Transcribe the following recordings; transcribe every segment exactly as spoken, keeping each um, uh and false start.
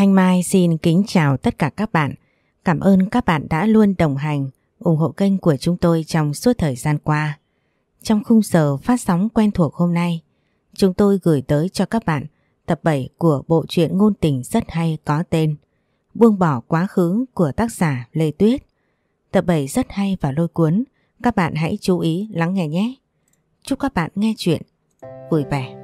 Thanh Mai xin kính chào tất cả các bạn. Cảm ơn các bạn đã luôn đồng hành, ủng hộ kênh của chúng tôi trong suốt thời gian qua. Trong khung giờ phát sóng quen thuộc hôm nay, chúng tôi gửi tới cho các bạn tập bảy của bộ truyện ngôn tình rất hay có tên Buông bỏ quá khứ của tác giả Lê Tuyết. Tập bảy rất hay và lôi cuốn, các bạn hãy chú ý lắng nghe nhé. Chúc các bạn nghe chuyện vui vẻ.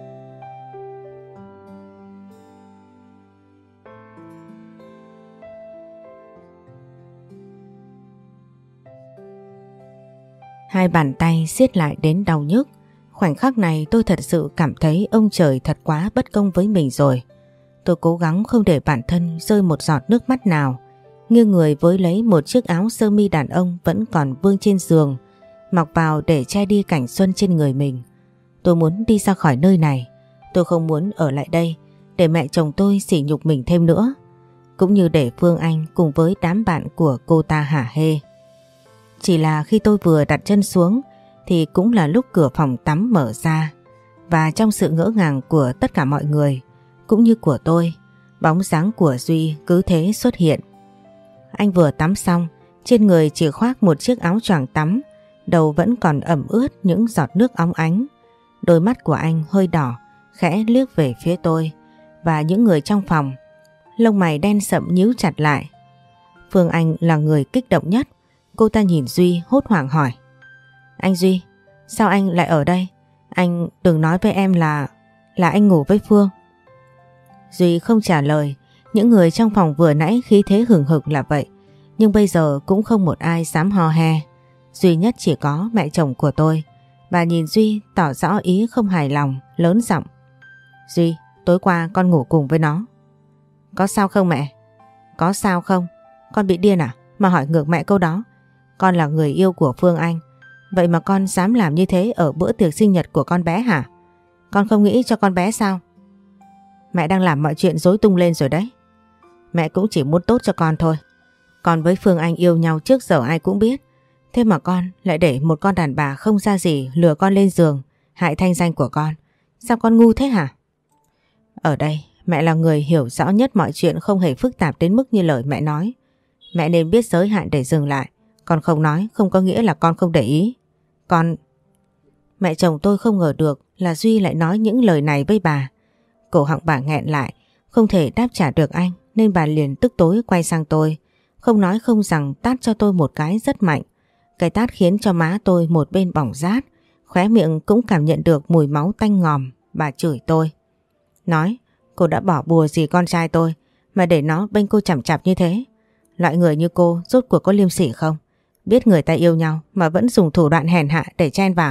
Hai bàn tay siết lại đến đau nhức. Khoảnh khắc này tôi thật sự cảm thấy ông trời thật quá bất công với mình rồi. Tôi cố gắng không để bản thân rơi một giọt nước mắt nào, nghiêng người với lấy một chiếc áo sơ mi đàn ông vẫn còn vương trên giường, mặc vào để che đi cảnh xuân trên người mình. Tôi muốn đi ra khỏi nơi này. Tôi không muốn ở lại đây để mẹ chồng tôi sỉ nhục mình thêm nữa, cũng như để Phương Anh cùng với đám bạn của cô ta hả hê. Chỉ là khi tôi vừa đặt chân xuống thì cũng là lúc cửa phòng tắm mở ra, và trong sự ngỡ ngàng của tất cả mọi người cũng như của tôi, bóng dáng của Duy cứ thế xuất hiện. Anh vừa tắm xong, trên người chỉ khoác một chiếc áo choàng tắm, đầu vẫn còn ẩm ướt những giọt nước óng ánh. Đôi mắt của anh hơi đỏ, khẽ liếc về phía tôi và những người trong phòng. Lông mày đen sậm nhíu chặt lại. Phương Anh là người kích động nhất. Cô ta nhìn Duy hốt hoảng hỏi: Anh Duy, sao anh lại ở đây? Anh đừng nói với em là là anh ngủ với Phương. Duy không trả lời. Những người trong phòng vừa nãy khí thế hừng hực là vậy, nhưng bây giờ cũng không một ai dám hò he. Duy nhất chỉ có mẹ chồng của tôi. Bà nhìn Duy tỏ rõ ý không hài lòng, lớn giọng: Duy, tối qua con ngủ cùng với nó. Có sao không mẹ? Có sao không? Con bị điên à? Mà hỏi ngược mẹ câu đó. Con là người yêu của Phương Anh, vậy mà con dám làm như thế ở bữa tiệc sinh nhật của con bé hả? Con không nghĩ cho con bé sao? Mẹ đang làm mọi chuyện rối tung lên rồi đấy. Mẹ cũng chỉ muốn tốt cho con thôi. Con với Phương Anh yêu nhau trước giờ ai cũng biết. Thế mà con lại để một con đàn bà không ra gì lừa con lên giường, hại thanh danh của con. Sao con ngu thế hả? Ở đây mẹ là người hiểu rõ nhất mọi chuyện không hề phức tạp đến mức như lời mẹ nói. Mẹ nên biết giới hạn để dừng lại. Con không nói không có nghĩa là con không để ý. Con... Mẹ chồng tôi không ngờ được là Duy lại nói những lời này với bà. Cổ họng bà nghẹn lại, không thể đáp trả được anh, nên bà liền tức tối quay sang tôi, không nói không rằng tát cho tôi một cái rất mạnh. Cái tát khiến cho má tôi một bên bỏng rát, khóe miệng cũng cảm nhận được mùi máu tanh ngòm. Bà chửi tôi, nói: Cô đã bỏ bùa gì con trai tôi mà để nó bênh cô chằm chặp như thế? Loại người như cô rốt cuộc có liêm sỉ không? Biết người ta yêu nhau mà vẫn dùng thủ đoạn hèn hạ để chen vào.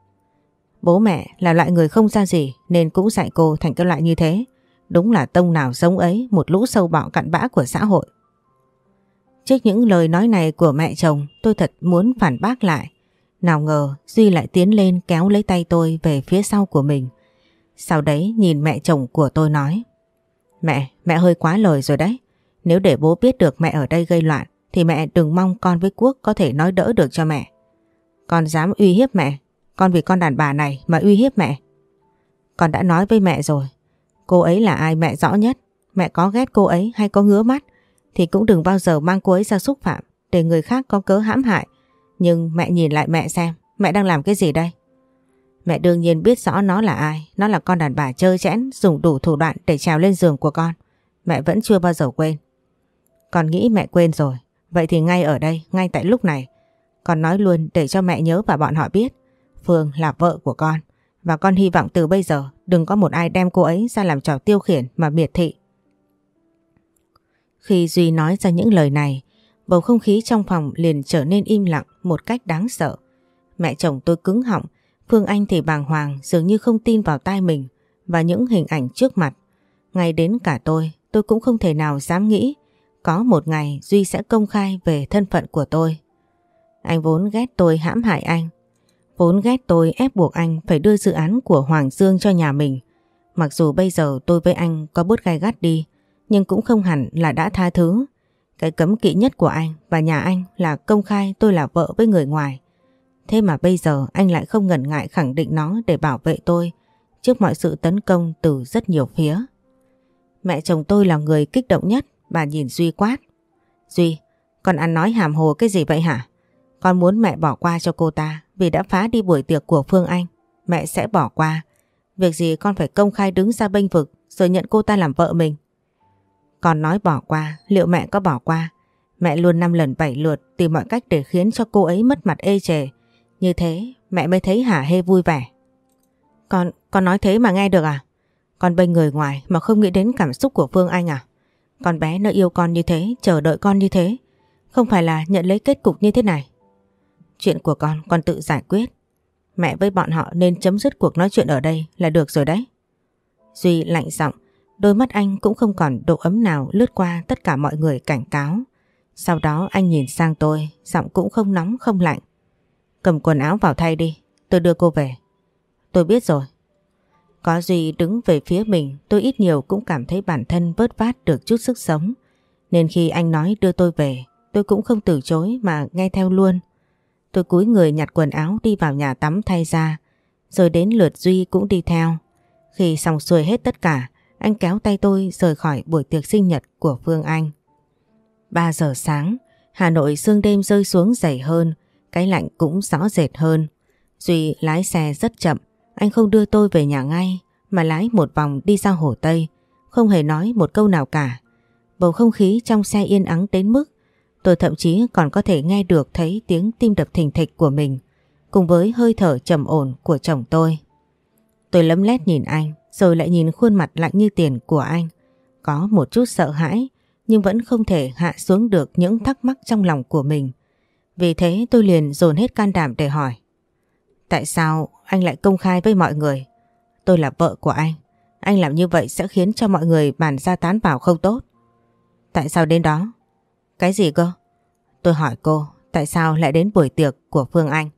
Bố mẹ là loại người không ra gì nên cũng dạy cô thành cái loại như thế. Đúng là tông nào giống ấy, một lũ sâu bọ cặn bã của xã hội. Trước những lời nói này của mẹ chồng, tôi thật muốn phản bác lại. Nào ngờ Duy lại tiến lên kéo lấy tay tôi về phía sau của mình. Sau đấy nhìn mẹ chồng của tôi nói: Mẹ, mẹ hơi quá lời rồi đấy. Nếu để bố biết được mẹ ở đây gây loạn thì mẹ đừng mong con với Quốc có thể nói đỡ được cho mẹ. Con dám uy hiếp mẹ? Con vì con đàn bà này mà uy hiếp mẹ? Con đã nói với mẹ rồi. Cô ấy là ai mẹ rõ nhất. Mẹ có ghét cô ấy hay có ngứa mắt thì cũng đừng bao giờ mang cô ấy ra xúc phạm để người khác có cớ hãm hại. Nhưng mẹ nhìn lại mẹ xem, mẹ đang làm cái gì đây? Mẹ đương nhiên biết rõ nó là ai. Nó là con đàn bà trơ trẽn, dùng đủ thủ đoạn để trèo lên giường của con. Mẹ vẫn chưa bao giờ quên. Con nghĩ mẹ quên rồi. Vậy thì ngay ở đây, ngay tại lúc này, con nói luôn để cho mẹ nhớ và bọn họ biết Phương là vợ của con. Và con hy vọng từ bây giờ đừng có một ai đem cô ấy ra làm trò tiêu khiển mà miệt thị. Khi Duy nói ra những lời này, bầu không khí trong phòng liền trở nên im lặng một cách đáng sợ. Mẹ chồng tôi cứng họng, Phương Anh thì bàng hoàng, dường như không tin vào tai mình và những hình ảnh trước mặt. Ngay đến cả tôi, tôi cũng không thể nào dám nghĩ có một ngày Duy sẽ công khai về thân phận của tôi. Anh vốn ghét tôi hãm hại anh, vốn ghét tôi ép buộc anh phải đưa dự án của Hoàng Dương cho nhà mình. Mặc dù bây giờ tôi với anh có bớt gay gắt đi, nhưng cũng không hẳn là đã tha thứ. Cái cấm kỵ nhất của anh và nhà anh là công khai tôi là vợ với người ngoài. Thế mà bây giờ anh lại không ngần ngại khẳng định nó để bảo vệ tôi trước mọi sự tấn công từ rất nhiều phía. Mẹ chồng tôi là người kích động nhất. Bà nhìn Duy quát. Duy, con ăn nói hàm hồ cái gì vậy hả? Con muốn mẹ bỏ qua cho cô ta vì đã phá đi buổi tiệc của Phương Anh. Mẹ sẽ bỏ qua. Việc gì con phải công khai đứng ra bênh vực rồi nhận cô ta làm vợ mình. Con nói bỏ qua, liệu mẹ có bỏ qua? Mẹ luôn năm lần bảy lượt tìm mọi cách để khiến cho cô ấy mất mặt ê chề. Như thế mẹ mới thấy hả hê vui vẻ. Con, con nói thế mà nghe được à? Con bênh người ngoài mà không nghĩ đến cảm xúc của Phương Anh à? Con bé nó yêu con như thế, chờ đợi con như thế. Không phải là nhận lấy kết cục như thế này. Chuyện của con, con tự giải quyết. Mẹ với bọn họ nên chấm dứt cuộc nói chuyện ở đây là được rồi đấy. Duy lạnh giọng, đôi mắt anh cũng không còn độ ấm nào lướt qua tất cả mọi người cảnh cáo. Sau đó anh nhìn sang tôi, giọng cũng không nóng không lạnh. Cầm quần áo vào thay đi, tôi đưa cô về. Tôi biết rồi. Có Duy đứng về phía mình, tôi ít nhiều cũng cảm thấy bản thân vớt vát được chút sức sống. Nên khi anh nói đưa tôi về, tôi cũng không từ chối mà nghe theo luôn. Tôi cúi người nhặt quần áo đi vào nhà tắm thay ra, rồi đến lượt Duy cũng đi theo. Khi xong xuôi hết tất cả, anh kéo tay tôi rời khỏi buổi tiệc sinh nhật của Phương Anh. ba giờ sáng, Hà Nội sương đêm rơi xuống dày hơn, cái lạnh cũng rõ rệt hơn. Duy lái xe rất chậm, anh không đưa tôi về nhà ngay mà lái một vòng đi ra Hồ Tây, không hề nói một câu nào cả. Bầu không khí trong xe yên ắng đến mức tôi thậm chí còn có thể nghe được thấy tiếng tim đập thình thịch của mình cùng với hơi thở trầm ổn của chồng tôi. Tôi lấm lét nhìn anh rồi lại nhìn khuôn mặt lạnh như tiền của anh. Có một chút sợ hãi nhưng vẫn không thể hạ xuống được những thắc mắc trong lòng của mình. Vì thế tôi liền dồn hết can đảm để hỏi. Tại sao anh lại công khai với mọi người? Tôi là vợ của anh. Anh làm như vậy sẽ khiến cho mọi người bàn ra tán vào không tốt. Tại sao đến đó? Cái gì cơ? Tôi hỏi cô, tại sao lại đến buổi tiệc của Phương Anh?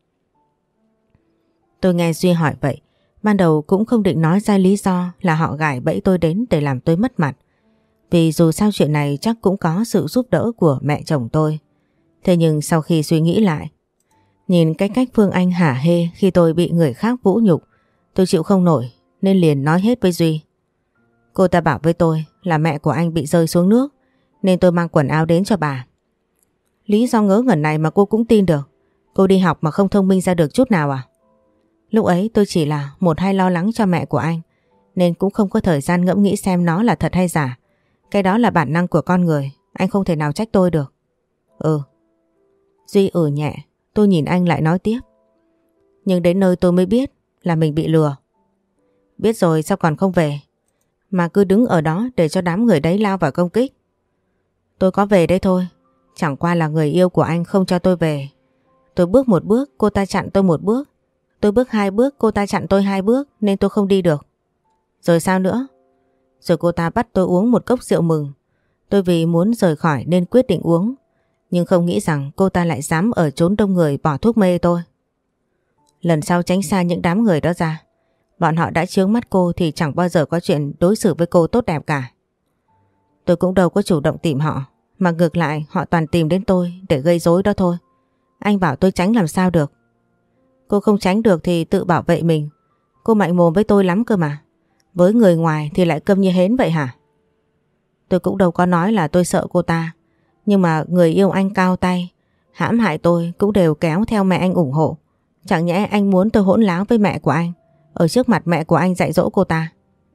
Tôi nghe Duy hỏi vậy, ban đầu cũng không định nói ra lý do là họ gài bẫy tôi đến để làm tôi mất mặt. Vì dù sao chuyện này chắc cũng có sự giúp đỡ của mẹ chồng tôi. Thế nhưng sau khi suy nghĩ lại, nhìn cái cách Phương Anh hả hê khi tôi bị người khác vũ nhục, tôi chịu không nổi nên liền nói hết với Duy. Cô ta bảo với tôi là mẹ của anh bị rơi xuống nước nên tôi mang quần áo đến cho bà. Lý do ngớ ngẩn này mà cô cũng tin được. Cô đi học mà không thông minh ra được chút nào à? Lúc ấy tôi chỉ là một hai lo lắng cho mẹ của anh nên cũng không có thời gian ngẫm nghĩ xem nó là thật hay giả. Cái đó là bản năng của con người, anh không thể nào trách tôi được. Ừ. Duy ừ nhẹ, tôi nhìn anh lại nói tiếp. Nhưng đến nơi tôi mới biết là mình bị lừa. Biết rồi sao còn không về? Mà cứ đứng ở đó để cho đám người đấy lao vào công kích. Tôi có về đấy thôi, chẳng qua là người yêu của anh không cho tôi về. Tôi bước một bước, cô ta chặn tôi một bước. Tôi bước hai bước, cô ta chặn tôi hai bước nên tôi không đi được. Rồi sao nữa? Rồi cô ta bắt tôi uống một cốc rượu mừng. Tôi vì muốn rời khỏi nên quyết định uống. Nhưng không nghĩ rằng cô ta lại dám ở chốn đông người bỏ thuốc mê tôi. Lần sau tránh xa những đám người đó ra. Bọn họ đã chướng mắt cô thì chẳng bao giờ có chuyện đối xử với cô tốt đẹp cả. Tôi cũng đâu có chủ động tìm họ, mà ngược lại họ toàn tìm đến tôi để gây rối đó thôi. Anh bảo tôi tránh làm sao được. Cô không tránh được thì tự bảo vệ mình. Cô mạnh mồm với tôi lắm cơ mà. Với người ngoài thì lại câm như hến vậy hả? Tôi cũng đâu có nói là tôi sợ cô ta. Nhưng mà người yêu anh cao tay, hãm hại tôi cũng đều kéo theo mẹ anh ủng hộ. Chẳng nhẽ anh muốn tôi hỗn láo với mẹ của anh, ở trước mặt mẹ của anh dạy dỗ cô ta?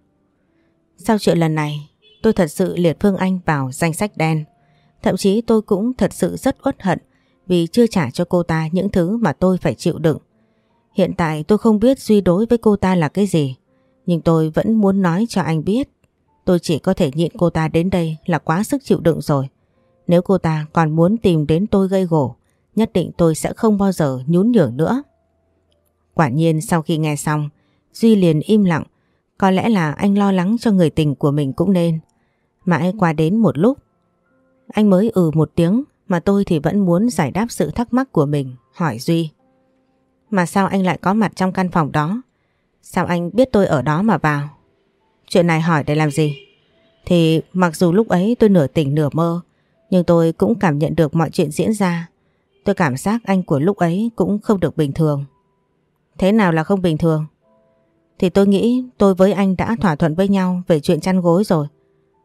Sau chuyện lần này, tôi thật sự liệt Phương Anh vào danh sách đen. Thậm chí tôi cũng thật sự rất uất hận vì chưa trả cho cô ta những thứ mà tôi phải chịu đựng. Hiện tại tôi không biết Duy đối với cô ta là cái gì, nhưng tôi vẫn muốn nói cho anh biết. Tôi chỉ có thể nhịn cô ta đến đây là quá sức chịu đựng rồi. Nếu cô ta còn muốn tìm đến tôi gây gổ, nhất định tôi sẽ không bao giờ nhún nhường nữa. Quả nhiên sau khi nghe xong, Duy liền im lặng. Có lẽ là anh lo lắng cho người tình của mình cũng nên. Mãi qua đến một lúc, anh mới ừ một tiếng, mà tôi thì vẫn muốn giải đáp sự thắc mắc của mình, hỏi Duy. Mà sao anh lại có mặt trong căn phòng đó? Sao anh biết tôi ở đó mà vào? Chuyện này hỏi để làm gì? Thì mặc dù lúc ấy tôi nửa tỉnh nửa mơ, nhưng tôi cũng cảm nhận được mọi chuyện diễn ra. Tôi cảm giác anh của lúc ấy cũng không được bình thường. Thế nào là không bình thường? Thì tôi nghĩ tôi với anh đã thỏa thuận với nhau về chuyện chăn gối rồi.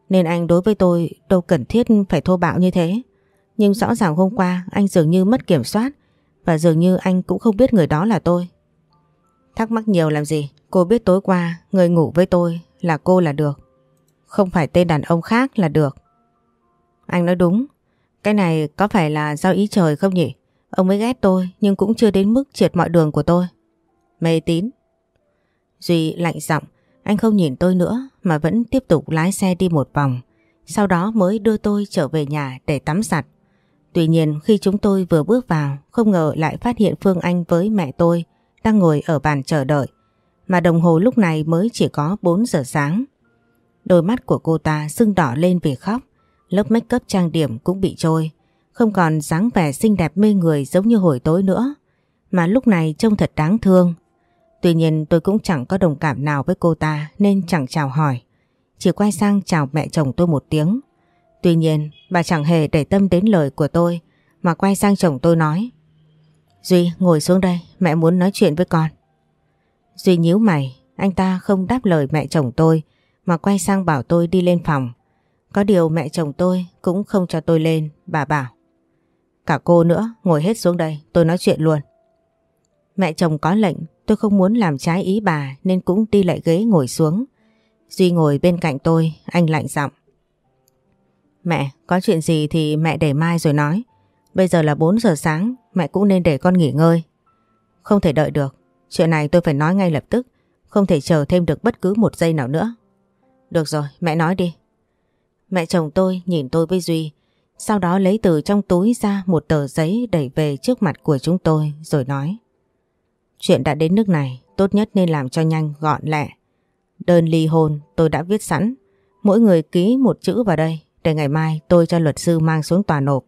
nên anh đối với tôi đâu cần thiết phải thô bạo như thế. Nhưng rõ ràng hôm qua anh dường như mất kiểm soát và dường như anh cũng không biết người đó là tôi. Thắc mắc nhiều làm gì? Cô biết tối qua người ngủ với tôi là cô là được. Không phải tên đàn ông khác là được. Anh nói đúng. Cái này có phải là do ý trời không nhỉ? Ông mới ghét tôi nhưng cũng chưa đến mức triệt mọi đường của tôi. Mê tín. Duy lạnh giọng, anh không nhìn tôi nữa mà vẫn tiếp tục lái xe đi một vòng. Sau đó mới đưa tôi trở về nhà để tắm giặt. Tuy nhiên khi chúng tôi vừa bước vào, không ngờ lại phát hiện Phương Anh với mẹ tôi đang ngồi ở bàn chờ đợi. Mà đồng hồ lúc này mới chỉ có bốn giờ sáng. Đôi mắt của cô ta sưng đỏ lên vì khóc. Lớp make up trang điểm cũng bị trôi. Không còn dáng vẻ xinh đẹp mê người giống như hồi tối nữa. Mà lúc này trông thật đáng thương. Tuy nhiên tôi cũng chẳng có đồng cảm nào với cô ta nên chẳng chào hỏi. Chỉ quay sang chào mẹ chồng tôi một tiếng. Tuy nhiên bà chẳng hề để tâm đến lời của tôi mà quay sang chồng tôi nói: Duy, ngồi xuống đây, mẹ muốn nói chuyện với con. Duy nhíu mày, anh ta không đáp lời mẹ chồng tôi mà quay sang bảo tôi đi lên phòng. Có điều mẹ chồng tôi cũng không cho tôi lên, bà bảo: Cả cô nữa, ngồi hết xuống đây, tôi nói chuyện luôn. Mẹ chồng có lệnh, tôi không muốn làm trái ý bà nên cũng đi lại ghế ngồi xuống. Duy ngồi bên cạnh tôi, anh lạnh giọng: Mẹ, có chuyện gì thì mẹ để mai rồi nói. Bây giờ là bốn giờ sáng, mẹ cũng nên để con nghỉ ngơi. Không thể đợi được, chuyện này tôi phải nói ngay lập tức, không thể chờ thêm được bất cứ một giây nào nữa. Được rồi, mẹ nói đi. Mẹ chồng tôi nhìn tôi với Duy, sau đó lấy từ trong túi ra một tờ giấy đẩy về trước mặt của chúng tôi rồi nói: Chuyện đã đến nước này, tốt nhất nên làm cho nhanh gọn lẹ. Đơn ly hôn tôi đã viết sẵn, mỗi người ký một chữ vào đây để ngày mai tôi cho luật sư mang xuống tòa nộp.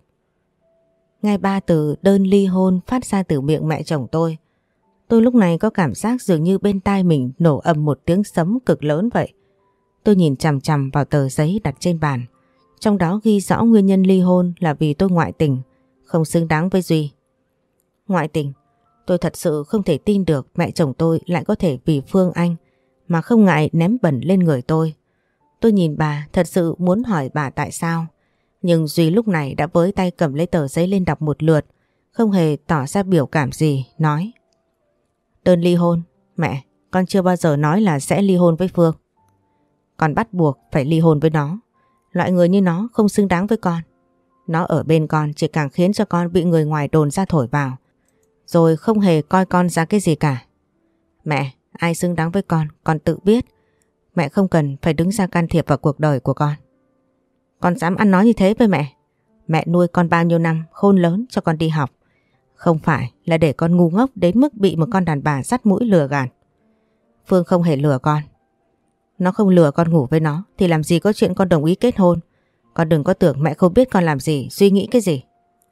Nghe ba từ đơn ly hôn phát ra từ miệng mẹ chồng tôi, tôi lúc này có cảm giác dường như bên tai mình nổ ầm một tiếng sấm cực lớn vậy. Tôi nhìn chằm chằm vào tờ giấy đặt trên bàn, trong đó ghi rõ nguyên nhân ly hôn là vì tôi ngoại tình, không xứng đáng với Duy. Ngoại tình? Tôi thật sự không thể tin được mẹ chồng tôi lại có thể vì Phương Anh mà không ngại ném bẩn lên người tôi. Tôi nhìn bà thật sự muốn hỏi bà tại sao. Nhưng Duy lúc này đã với tay cầm lấy tờ giấy lên đọc một lượt, không hề tỏ ra biểu cảm gì, nói: Đơn ly hôn? Mẹ, con chưa bao giờ nói là sẽ ly hôn với Phương. Con bắt buộc phải ly hôn với nó. Loại người như nó không xứng đáng với con. Nó ở bên con chỉ càng khiến cho con bị người ngoài đồn ra thổi vào, rồi không hề coi con ra cái gì cả. Mẹ, ai xứng đáng với con, con tự biết. Mẹ không cần phải đứng ra can thiệp vào cuộc đời của con. Con dám ăn nói như thế với mẹ? Mẹ nuôi con bao nhiêu năm, khôn lớn cho con đi học. Không phải là để con ngu ngốc đến mức bị một con đàn bà dắt mũi lừa gạt. Phương không hề lừa con. Nó không lừa con ngủ với nó thì làm gì có chuyện con đồng ý kết hôn. Con đừng có tưởng mẹ không biết con làm gì, suy nghĩ cái gì.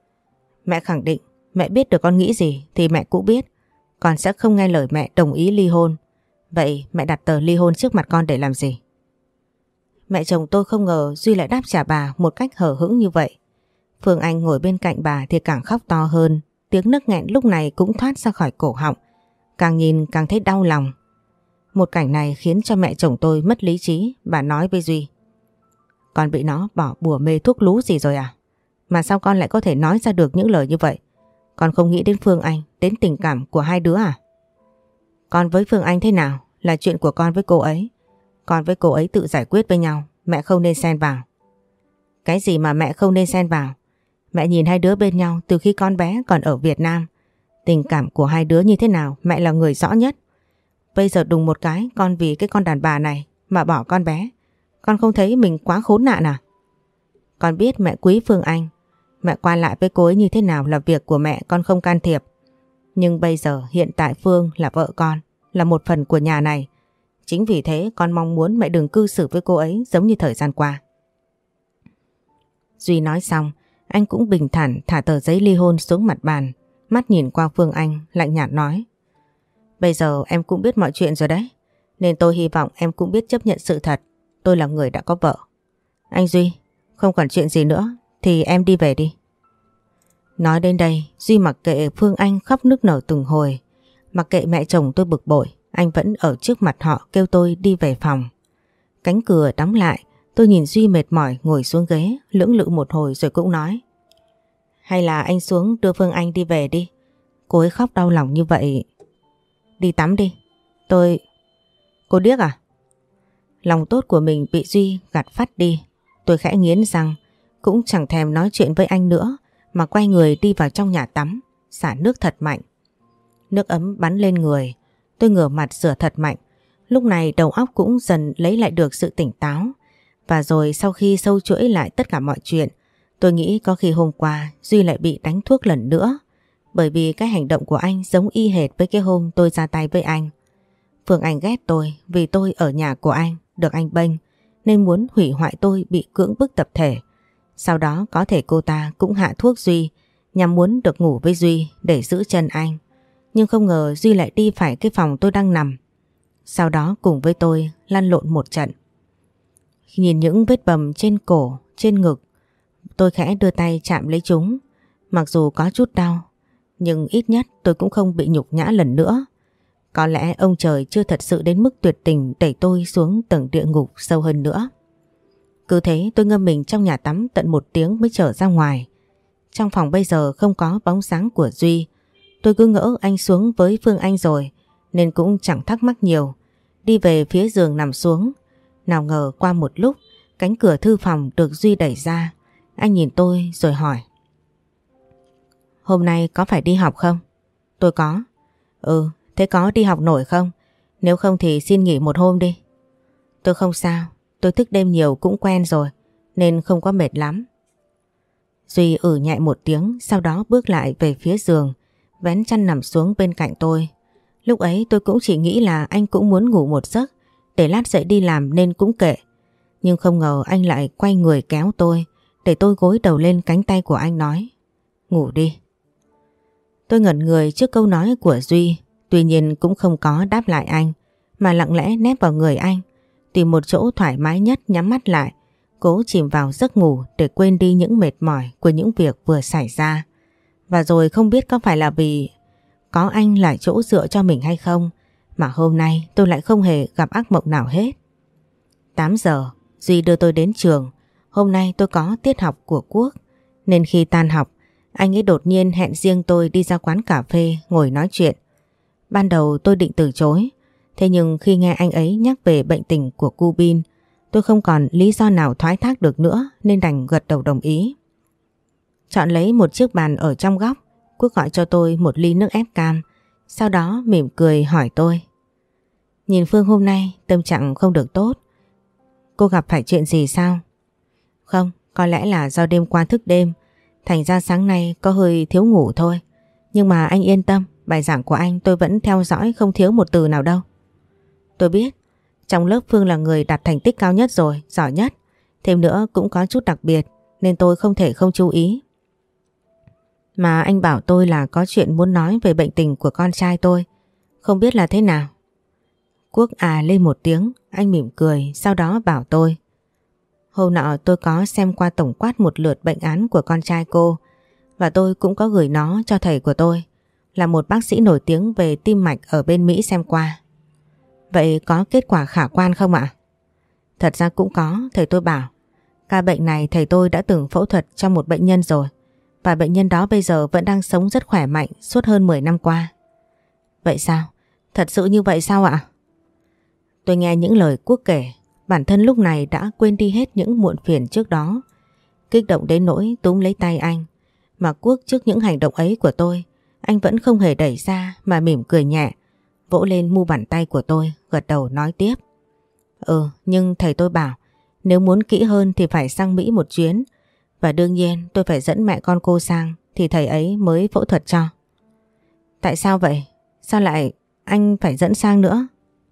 Mẹ khẳng định mẹ biết được con nghĩ gì thì mẹ cũng biết. Con sẽ không nghe lời mẹ đồng ý ly hôn. Vậy mẹ đặt tờ ly hôn trước mặt con để làm gì? Mẹ chồng tôi không ngờ Duy lại đáp trả bà một cách hở hững như vậy. Phương Anh ngồi bên cạnh bà thì càng khóc to hơn. Tiếng nấc nghẹn lúc này cũng thoát ra khỏi cổ họng. Càng nhìn càng thấy đau lòng. Một cảnh này khiến cho mẹ chồng tôi mất lý trí. Bà nói với Duy: Con bị nó bỏ bùa mê thuốc lú gì rồi à? Mà sao con lại có thể nói ra được những lời như vậy? Con không nghĩ đến Phương Anh, đến tình cảm của hai đứa à? Con với Phương Anh thế nào là chuyện của con với cô ấy. Con với cô ấy tự giải quyết với nhau, mẹ không nên xen vào. Cái gì mà mẹ không nên xen vào? Mẹ nhìn hai đứa bên nhau từ khi con bé còn ở Việt Nam. Tình cảm của hai đứa như thế nào mẹ là người rõ nhất. Bây giờ đùng một cái con vì cái con đàn bà này mà bỏ con bé. Con không thấy mình quá khốn nạn à? Con biết mẹ quý Phương Anh. Mẹ qua lại với cô ấy như thế nào là việc của mẹ, con không can thiệp. Nhưng bây giờ hiện tại Phương là vợ con, là một phần của nhà này. Chính vì thế con mong muốn mẹ đừng cư xử với cô ấy giống như thời gian qua. Duy nói xong, anh cũng bình thản thả tờ giấy ly hôn xuống mặt bàn, mắt nhìn qua Phương Anh lạnh nhạt nói: Bây giờ em cũng biết mọi chuyện rồi đấy, nên tôi hy vọng em cũng biết chấp nhận sự thật. Tôi là người đã có vợ. Anh Duy, không còn chuyện gì nữa thì em đi về đi. Nói đến đây, Duy mặc kệ Phương Anh khóc nức nở từng hồi. Mặc kệ mẹ chồng tôi bực bội, anh vẫn ở trước mặt họ kêu tôi đi về phòng. Cánh cửa đóng lại, tôi Tôi nhìn Duy mệt mỏi ngồi xuống ghế, lưỡng lự một hồi rồi cũng nói. Hay là anh xuống đưa Phương Anh đi về đi. Cô ấy khóc đau lòng như vậy. Đi tắm đi. Tôi... Cô điếc à? Lòng tốt của mình bị Duy gạt phắt đi. Tôi khẽ nghiến răng, cũng chẳng thèm nói chuyện với anh nữa mà quay người đi vào trong nhà tắm, xả nước thật mạnh. Nước ấm bắn lên người, tôi ngửa mặt rửa thật mạnh. Lúc này đầu óc cũng dần lấy lại được sự tỉnh táo. Và rồi sau khi sâu chuỗi lại tất cả mọi chuyện, tôi nghĩ có khi hôm qua Duy lại bị đánh thuốc lần nữa. Bởi vì cái hành động của anh giống y hệt với cái hôm tôi ra tay với anh. Phương Anh ghét tôi vì tôi ở nhà của anh, được anh bênh, nên muốn hủy hoại tôi bị cưỡng bức tập thể. Sau đó có thể cô ta cũng hạ thuốc Duy nhằm muốn được ngủ với Duy để giữ chân anh. Nhưng không ngờ Duy lại đi phải cái phòng tôi đang nằm. Sau đó cùng với tôi lăn lộn một trận. Nhìn những vết bầm trên cổ, trên ngực, tôi khẽ đưa tay chạm lấy chúng. Mặc dù có chút đau, nhưng ít nhất tôi cũng không bị nhục nhã lần nữa. Có lẽ ông trời chưa thật sự đến mức tuyệt tình đẩy tôi xuống tầng địa ngục sâu hơn nữa. Cứ thế tôi ngâm mình trong nhà tắm tận một tiếng mới trở ra ngoài. Trong phòng bây giờ không có bóng dáng của Duy. Tôi cứ ngỡ anh xuống với Phương Anh rồi nên cũng chẳng thắc mắc nhiều. Đi về phía giường nằm xuống. Nào ngờ qua một lúc cánh cửa thư phòng được Duy đẩy ra. Anh nhìn tôi rồi hỏi. Hôm nay có phải đi học không? Tôi có. Ừ, thế có đi học nổi không? Nếu không thì xin nghỉ một hôm đi. Tôi không sao, tôi thức đêm nhiều cũng quen rồi nên không có mệt lắm. Duy ử nhẹ một tiếng, sau đó bước lại về phía giường, vén chăn nằm xuống bên cạnh tôi. Lúc ấy tôi cũng chỉ nghĩ là anh cũng muốn ngủ một giấc để lát dậy đi làm nên cũng kệ. Nhưng không ngờ anh lại quay người kéo tôi để tôi gối đầu lên cánh tay của anh nói. Ngủ đi. Tôi ngẩn người trước câu nói của Duy, tuy nhiên cũng không có đáp lại anh, mà lặng lẽ nép vào người anh, tìm một chỗ thoải mái nhất nhắm mắt lại, cố chìm vào giấc ngủ để quên đi những mệt mỏi của những việc vừa xảy ra. Và rồi không biết có phải là vì có anh là chỗ dựa cho mình hay không, mà hôm nay tôi lại không hề gặp ác mộng nào hết. tám giờ, Duy đưa tôi đến trường. Hôm nay tôi có tiết học của Quốc, nên khi tan học, anh ấy đột nhiên hẹn riêng tôi đi ra quán cà phê ngồi nói chuyện. Ban đầu tôi định từ chối, thế nhưng khi nghe anh ấy nhắc về bệnh tình của cu Bin, tôi không còn lý do nào thoái thác được nữa nên đành gật đầu đồng ý. Chọn lấy một chiếc bàn ở trong góc, Quốc gọi cho tôi một ly nước ép cam, sau đó mỉm cười hỏi tôi. Nhìn Phương hôm nay tâm trạng không được tốt, cô gặp phải chuyện gì sao? Không, có lẽ là do đêm qua thức đêm, thành ra sáng nay có hơi thiếu ngủ thôi. Nhưng mà anh yên tâm, bài giảng của anh tôi vẫn theo dõi không thiếu một từ nào đâu. Tôi biết, trong lớp Phương là người đạt thành tích cao nhất rồi, giỏi nhất. Thêm nữa cũng có chút đặc biệt nên tôi không thể không chú ý. Mà anh bảo tôi là có chuyện muốn nói về bệnh tình của con trai tôi, không biết là thế nào. Quốc à lên một tiếng, anh mỉm cười, sau đó bảo tôi. Hôm nọ tôi có xem qua tổng quát một lượt bệnh án của con trai cô, và tôi cũng có gửi nó cho thầy của tôi, là một bác sĩ nổi tiếng về tim mạch ở bên Mỹ xem qua. Vậy có kết quả khả quan không ạ? Thật ra cũng có, thầy tôi bảo. Ca bệnh này thầy tôi đã từng phẫu thuật cho một bệnh nhân rồi, và bệnh nhân đó bây giờ vẫn đang sống rất khỏe mạnh suốt hơn mười năm qua. Vậy sao? Thật sự như vậy sao ạ? Tôi nghe những lời Quốc kể, bản thân lúc này đã quên đi hết những muộn phiền trước đó. Kích động đến nỗi túm lấy tay anh. Mà Quốc trước những hành động ấy của tôi, anh vẫn không hề đẩy ra mà mỉm cười nhẹ, vỗ lên mu bàn tay của tôi, gật đầu nói tiếp. Ừ, nhưng thầy tôi bảo nếu muốn kỹ hơn thì phải sang Mỹ một chuyến, và đương nhiên tôi phải dẫn mẹ con cô sang thì thầy ấy mới phẫu thuật cho. Tại sao vậy? Sao lại anh phải dẫn sang nữa?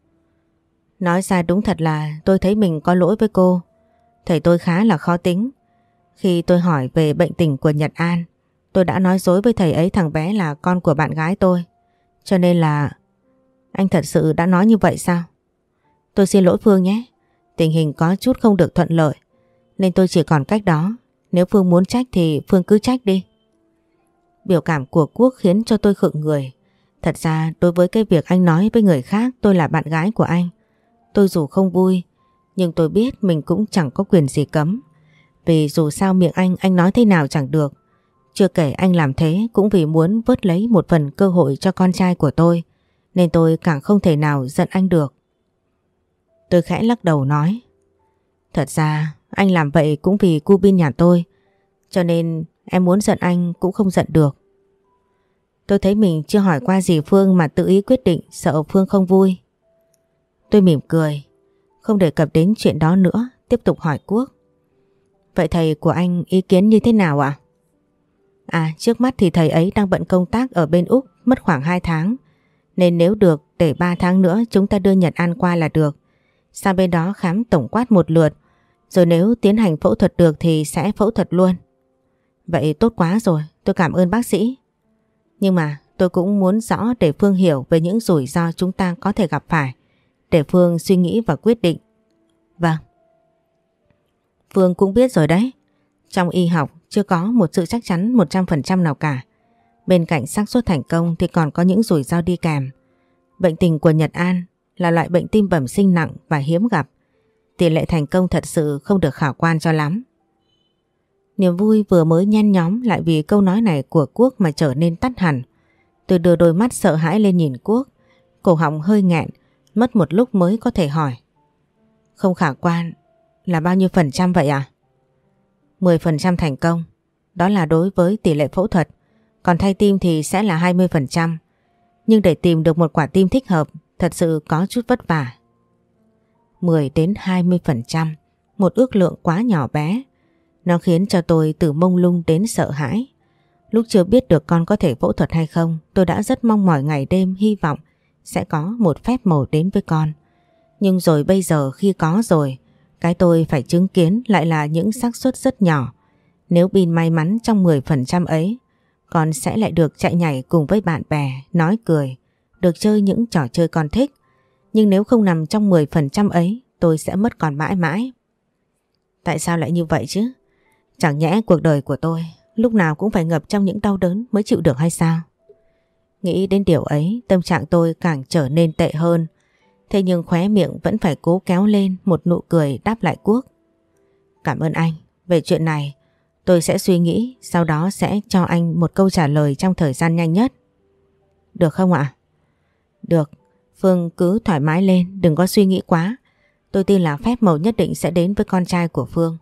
Nói ra đúng thật là tôi thấy mình có lỗi với cô. Thầy tôi khá là khó tính. Khi tôi hỏi về bệnh tình của Nhật An, tôi đã nói dối với thầy ấy thằng bé là con của bạn gái tôi. Cho nên là... Anh thật sự đã nói như vậy sao? Tôi xin lỗi Phương nhé. Tình hình có chút không được thuận lợi, nên tôi chỉ còn cách đó. Nếu Phương muốn trách thì Phương cứ trách đi. Biểu cảm của Quốc khiến cho tôi khựng người. Thật ra đối với cái việc anh nói với người khác tôi là bạn gái của anh, tôi dù không vui, Nhưng tôi biết mình cũng chẳng có quyền gì cấm. Vì dù sao miệng anh, anh nói thế nào chẳng được. Chưa kể anh làm thế cũng vì muốn vớt lấy một phần cơ hội cho con trai của tôi. Nên tôi càng không thể nào giận anh được. Tôi khẽ lắc đầu nói. Thật ra anh làm vậy cũng vì cu Bin nhà tôi. Cho nên em muốn giận anh cũng không giận được. Tôi thấy mình chưa hỏi qua gì Phương mà tự ý quyết định, sợ Phương không vui. Tôi mỉm cười, không đề cập đến chuyện đó nữa, tiếp tục hỏi Quốc. Vậy thầy của anh ý kiến như thế nào ạ? À? à trước mắt thì thầy ấy đang bận công tác ở bên Úc mất khoảng hai tháng. Nên nếu được để ba tháng nữa chúng ta đưa Nhật An qua là được. Sang bên đó khám tổng quát một lượt. Rồi nếu tiến hành phẫu thuật được thì sẽ phẫu thuật luôn. Vậy tốt quá rồi, tôi cảm ơn bác sĩ. Nhưng mà tôi cũng muốn rõ để Phương hiểu về những rủi ro chúng ta có thể gặp phải. Để Phương suy nghĩ và quyết định. Vâng. Phương cũng biết rồi đấy. Trong y học chưa có một sự chắc chắn một trăm phần trăm nào cả. Bên cạnh xác suất thành công thì còn có những rủi ro đi kèm. Bệnh tình của Nhật An là loại bệnh tim bẩm sinh nặng và hiếm gặp. Tỷ lệ thành công thật sự không được khả quan cho lắm. Niềm vui vừa mới nhen nhóm lại vì câu nói này của Quốc mà trở nên tắt hẳn. Tôi đưa đôi mắt sợ hãi lên nhìn Quốc. Cổ họng hơi nghẹn, mất một lúc mới có thể hỏi. Không khả quan là bao nhiêu phần trăm vậy à? mười phần trăm thành công. Đó là đối với tỷ lệ phẫu thuật. Còn thay tim thì sẽ là hai mươi phần trăm. Nhưng để tìm được một quả tim thích hợp thật sự có chút vất vả. mười đến hai mươi phần trăm. Một ước lượng quá nhỏ bé. Nó khiến cho tôi từ mông lung đến sợ hãi. Lúc chưa biết được con có thể phẫu thuật hay không, tôi đã rất mong mỏi ngày đêm hy vọng sẽ có một phép màu đến với con. Nhưng rồi bây giờ khi có rồi, cái tôi phải chứng kiến lại là những xác suất rất nhỏ. Nếu Bin may mắn trong mười phần trăm ấy, con sẽ lại được chạy nhảy cùng với bạn bè, nói cười, được chơi những trò chơi con thích. Nhưng nếu không nằm trong mười phần trăm ấy, tôi sẽ mất con mãi mãi. Tại sao lại như vậy chứ? Chẳng nhẽ cuộc đời của tôi lúc nào cũng phải ngập trong những đau đớn mới chịu được hay sao? Nghĩ đến điều ấy, tâm trạng tôi càng trở nên tệ hơn. Thế nhưng khóe miệng vẫn phải cố kéo lên một nụ cười đáp lại Quốc. Cảm ơn anh. Về chuyện này, tôi sẽ suy nghĩ, sau đó sẽ cho anh một câu trả lời trong thời gian nhanh nhất. Được không ạ? Được. Phương cứ thoải mái lên, đừng có suy nghĩ quá. Tôi tin là phép màu nhất định sẽ đến với con trai của Phương.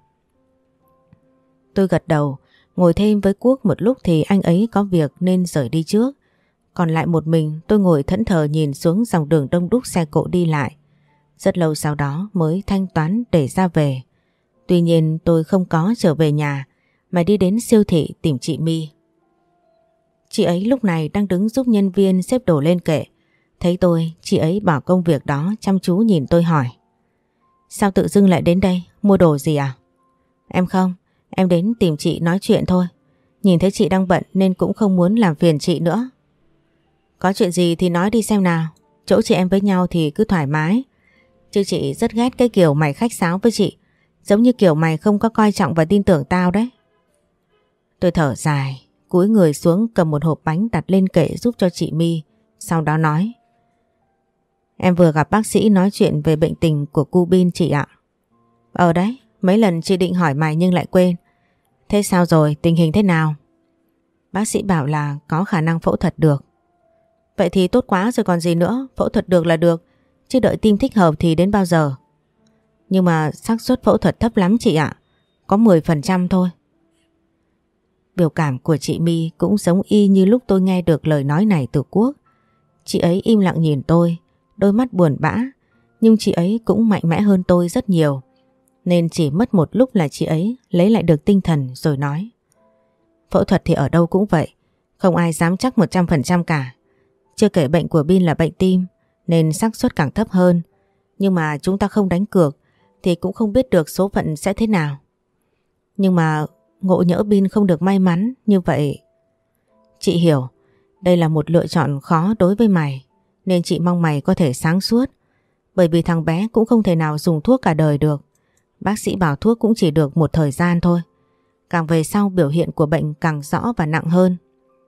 Tôi gật đầu, ngồi thêm với Quốc một lúc thì anh ấy có việc nên rời đi trước. Còn lại một mình tôi ngồi thẫn thờ nhìn xuống dòng đường đông đúc xe cộ đi lại. Rất lâu sau đó mới thanh toán để ra về. Tuy nhiên tôi không có trở về nhà mà đi đến siêu thị tìm chị My. Chị ấy lúc này đang đứng giúp nhân viên xếp đồ lên kệ. Thấy tôi, chị ấy bỏ công việc đó chăm chú nhìn tôi hỏi. Sao tự dưng lại đến đây, mua đồ gì à? Em không, em đến tìm chị nói chuyện thôi. Nhìn thấy chị đang bận nên cũng không muốn làm phiền chị nữa. Có chuyện gì thì nói đi xem nào. Chỗ chị em với nhau thì cứ thoải mái. Chứ chị rất ghét cái kiểu mày khách sáo với chị. Giống như kiểu mày không có coi trọng và tin tưởng tao đấy. Tôi thở dài, cúi người xuống cầm một hộp bánh đặt lên kệ giúp cho chị My. Sau đó nói. Em vừa gặp bác sĩ nói chuyện về bệnh tình của cu Bin chị ạ. Ờ đấy, mấy lần chị định hỏi mày nhưng lại quên. Thế sao rồi, tình hình thế nào? Bác sĩ bảo là có khả năng phẫu thuật được. Vậy thì tốt quá rồi còn gì nữa, phẫu thuật được là được. Chứ đợi tim thích hợp thì đến bao giờ? Nhưng mà xác suất phẫu thuật thấp lắm chị ạ. Có mười phần trăm thôi. Biểu cảm của chị My cũng giống y như lúc tôi nghe được lời nói này từ Quốc. Chị ấy im lặng nhìn tôi, đôi mắt buồn bã. Nhưng chị ấy cũng mạnh mẽ hơn tôi rất nhiều. Nên chỉ mất một lúc là chị ấy lấy lại được tinh thần rồi nói. Phẫu thuật thì ở đâu cũng vậy. Không ai dám chắc một trăm phần trăm cả. Chưa kể bệnh của Bin là bệnh tim nên xác suất càng thấp hơn. Nhưng mà chúng ta không đánh cược thì cũng không biết được số phận sẽ thế nào. Nhưng mà ngộ nhỡ Bin không được may mắn như vậy. Chị hiểu, đây là một lựa chọn khó đối với mày. Nên chị mong mày có thể sáng suốt. Bởi vì thằng bé cũng không thể nào dùng thuốc cả đời được. Bác sĩ bảo thuốc cũng chỉ được một thời gian thôi. Càng về sau biểu hiện của bệnh càng rõ và nặng hơn.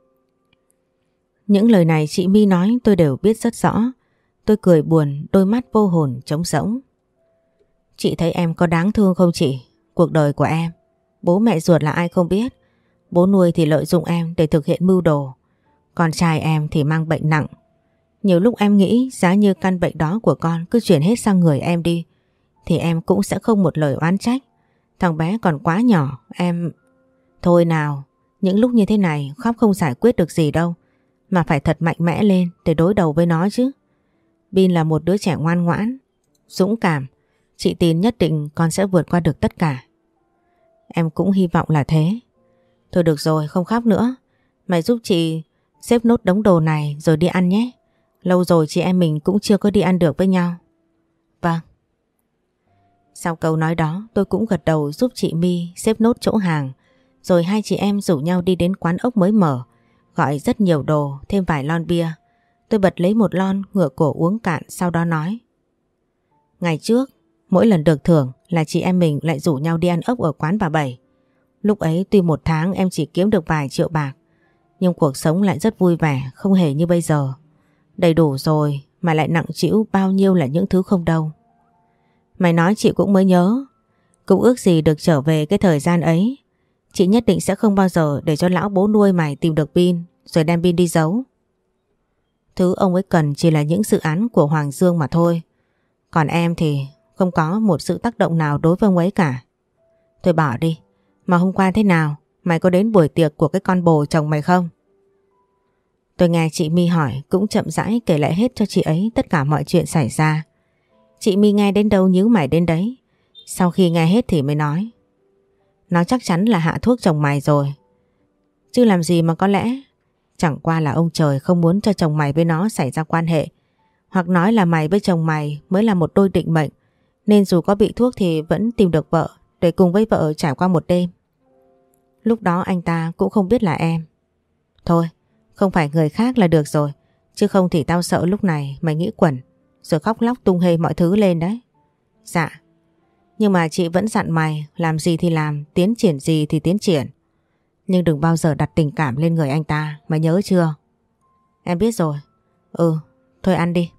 Những lời này chị My nói tôi đều biết rất rõ. Tôi cười buồn, đôi mắt vô hồn trống rỗng. Chị thấy em có đáng thương không chị? Cuộc đời của em, bố mẹ ruột là ai không biết. Bố nuôi thì lợi dụng em để thực hiện mưu đồ. Con trai em thì mang bệnh nặng. Nhiều lúc em nghĩ giá như căn bệnh đó của con cứ chuyển hết sang người em đi, thì em cũng sẽ không một lời oán trách. Thằng bé còn quá nhỏ, em... Thôi nào, những lúc như thế này khóc không giải quyết được gì đâu, mà phải thật mạnh mẽ lên để đối đầu với nó chứ. Bin là một đứa trẻ ngoan ngoãn, dũng cảm. Chị tin nhất định con sẽ vượt qua được tất cả. Em cũng hy vọng là thế. Thôi được rồi, không khóc nữa. Mày giúp chị xếp nốt đống đồ này rồi đi ăn nhé. Lâu rồi chị em mình cũng chưa có đi ăn được với nhau. Vâng. Sau câu nói đó tôi cũng gật đầu giúp chị My xếp nốt chỗ hàng. Rồi hai chị em rủ nhau đi đến quán ốc mới mở, gọi rất nhiều đồ, thêm vài lon bia. Tôi bật lấy một lon, ngửa cổ uống cạn, sau đó nói: Ngày trước, mỗi lần được thưởng là chị em mình lại rủ nhau đi ăn ốc ở quán bà Bảy. Lúc ấy tuy một tháng em chỉ kiếm được vài triệu bạc, nhưng cuộc sống lại rất vui vẻ, không hề như bây giờ. Đầy đủ rồi mà lại nặng trĩu bao nhiêu là những thứ không đâu. Mày nói chị cũng mới nhớ, cũng ước gì được trở về cái thời gian ấy. Chị nhất định sẽ không bao giờ để cho lão bố nuôi mày tìm được Bin rồi đem Bin đi giấu. Thứ ông ấy cần chỉ là những dự án của Hoàng Dương mà thôi. Còn em thì không có một sự tác động nào đối với ông ấy cả. Thôi bỏ đi. Mà hôm qua thế nào? Mày có đến buổi tiệc của cái con bồ chồng mày không? Tôi nghe chị My hỏi cũng chậm rãi kể lại hết cho chị ấy tất cả mọi chuyện xảy ra. Chị My nghe đến đâu nhíu mày đến đấy. Sau khi nghe hết thì mới nói: Nó chắc chắn là hạ thuốc chồng mày rồi. Chứ làm gì mà có lẽ. Chẳng qua là ông trời không muốn cho chồng mày với nó xảy ra quan hệ. Hoặc nói là mày với chồng mày mới là một đôi định mệnh, nên dù có bị thuốc thì vẫn tìm được vợ để cùng với vợ trải qua một đêm. Lúc đó anh ta cũng không biết là em. Thôi, không phải người khác là được rồi. Chứ không thì tao sợ lúc này mày nghĩ quẩn rồi khóc lóc tung hê mọi thứ lên đấy. Dạ. Nhưng mà chị vẫn dặn mày làm gì thì làm, tiến triển gì thì tiến triển. Nhưng đừng bao giờ đặt tình cảm lên người anh ta, mày nhớ chưa? Em biết rồi. Ừ, thôi ăn đi.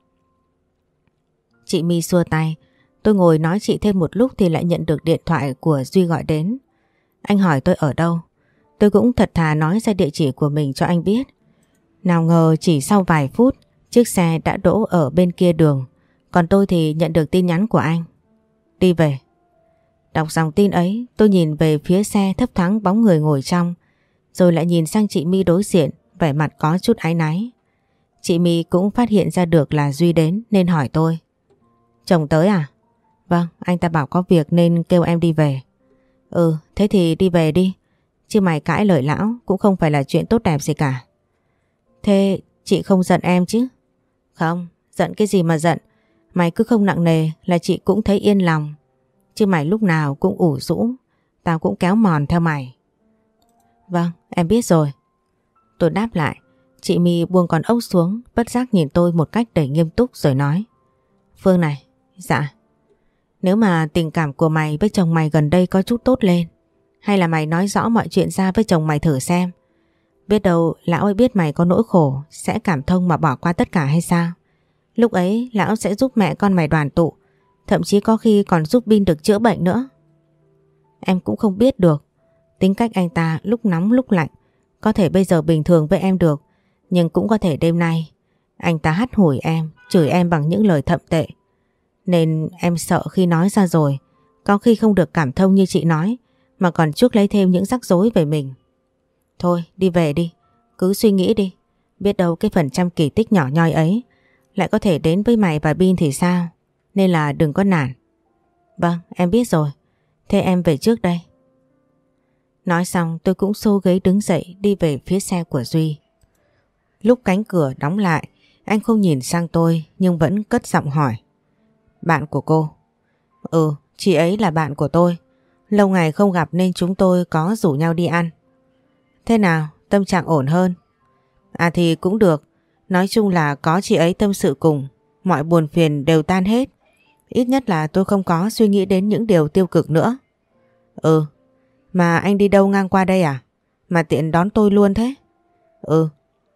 Chị My xua tay. Tôi ngồi nói chị thêm một lúc thì lại nhận được điện thoại của Duy gọi đến. Anh hỏi tôi ở đâu. Tôi cũng thật thà nói ra địa chỉ của mình cho anh biết. Nào ngờ chỉ sau vài phút, chiếc xe đã đỗ ở bên kia đường. Còn tôi thì nhận được tin nhắn của anh: Đi về. Đọc dòng tin ấy, tôi nhìn về phía xe thấp thoáng bóng người ngồi trong, rồi lại nhìn sang chị My đối diện, vẻ mặt có chút áy náy. Chị My cũng phát hiện ra được là Duy đến nên hỏi tôi: Chồng tới à? Vâng, anh ta bảo có việc nên kêu em đi về. Ừ, thế thì đi về đi. Chứ mày cãi lời lão cũng không phải là chuyện tốt đẹp gì cả. Thế chị không giận em chứ? Không, giận cái gì mà giận. Mày cứ không nặng nề là chị cũng thấy yên lòng. Chứ mày lúc nào cũng ủ rũ, tao cũng kéo mòn theo mày. Vâng, em biết rồi. Tôi đáp lại. Chị My buông con ốc xuống, bất giác nhìn tôi một cách đầy nghiêm túc rồi nói: Phương này. Dạ. Nếu mà tình cảm của mày với chồng mày gần đây có chút tốt lên, hay là mày nói rõ mọi chuyện ra với chồng mày thử xem. Biết đâu lão ấy biết mày có nỗi khổ, sẽ cảm thông mà bỏ qua tất cả hay sao? Lúc ấy lão sẽ giúp mẹ con mày đoàn tụ, thậm chí có khi còn giúp Bin được chữa bệnh nữa. Em cũng không biết được. Tính cách anh ta lúc nóng lúc lạnh. Có thể bây giờ bình thường với em được, nhưng cũng có thể đêm nay anh ta hắt hủi em, chửi em bằng những lời thậm tệ. Nên em sợ khi nói ra rồi, có khi không được cảm thông như chị nói, mà còn chuốc lấy thêm những rắc rối về mình. Thôi đi về đi, cứ suy nghĩ đi. Biết đâu cái phần trăm kỳ tích nhỏ nhoi ấy lại có thể đến với mày và Bin thì sao? Nên là đừng có nản. Vâng, em biết rồi. Thế em về trước đây. Nói xong tôi cũng xô ghế đứng dậy đi về phía xe của Duy. Lúc cánh cửa đóng lại, anh không nhìn sang tôi nhưng vẫn cất giọng hỏi: Bạn của cô? Ừ, chị ấy là bạn của tôi. Lâu ngày không gặp nên chúng tôi có rủ nhau đi ăn. Thế nào, tâm trạng ổn hơn? À thì cũng được. Nói chung là có chị ấy tâm sự cùng, mọi buồn phiền đều tan hết. Ít nhất là tôi không có suy nghĩ đến những điều tiêu cực nữa. Ừ, mà anh đi đâu ngang qua đây à? Mà tiện đón tôi luôn thế? Ừ.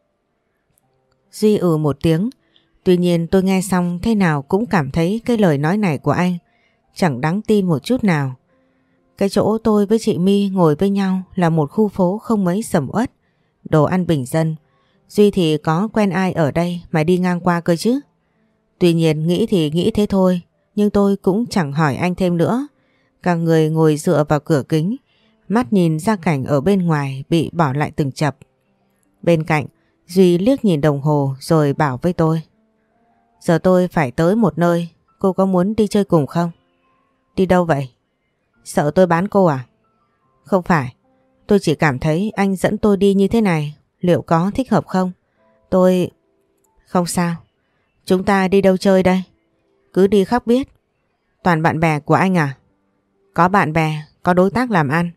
Duy ừ một tiếng. Tuy nhiên tôi nghe xong thế nào cũng cảm thấy cái lời nói này của anh chẳng đáng tin một chút nào. Cái chỗ tôi với chị My ngồi với nhau là một khu phố không mấy sầm uất, đồ ăn bình dân. Duy thì có quen ai ở đây mà đi ngang qua cơ chứ. Tuy nhiên nghĩ thì nghĩ thế thôi, nhưng tôi cũng chẳng hỏi anh thêm nữa. Cả người ngồi dựa vào cửa kính, mắt nhìn ra cảnh ở bên ngoài bị bỏ lại từng chập. Bên cạnh, Duy liếc nhìn đồng hồ rồi bảo với tôi. Giờ tôi phải tới một nơi, cô có muốn đi chơi cùng không? Đi đâu vậy? Sợ tôi bán cô à? Không phải, tôi chỉ cảm thấy anh dẫn tôi đi như thế này, liệu có thích hợp không? Tôi... Không sao, chúng ta đi đâu chơi đây? Cứ đi khắp biết. Toàn bạn bè của anh à? Có bạn bè, có đối tác làm ăn.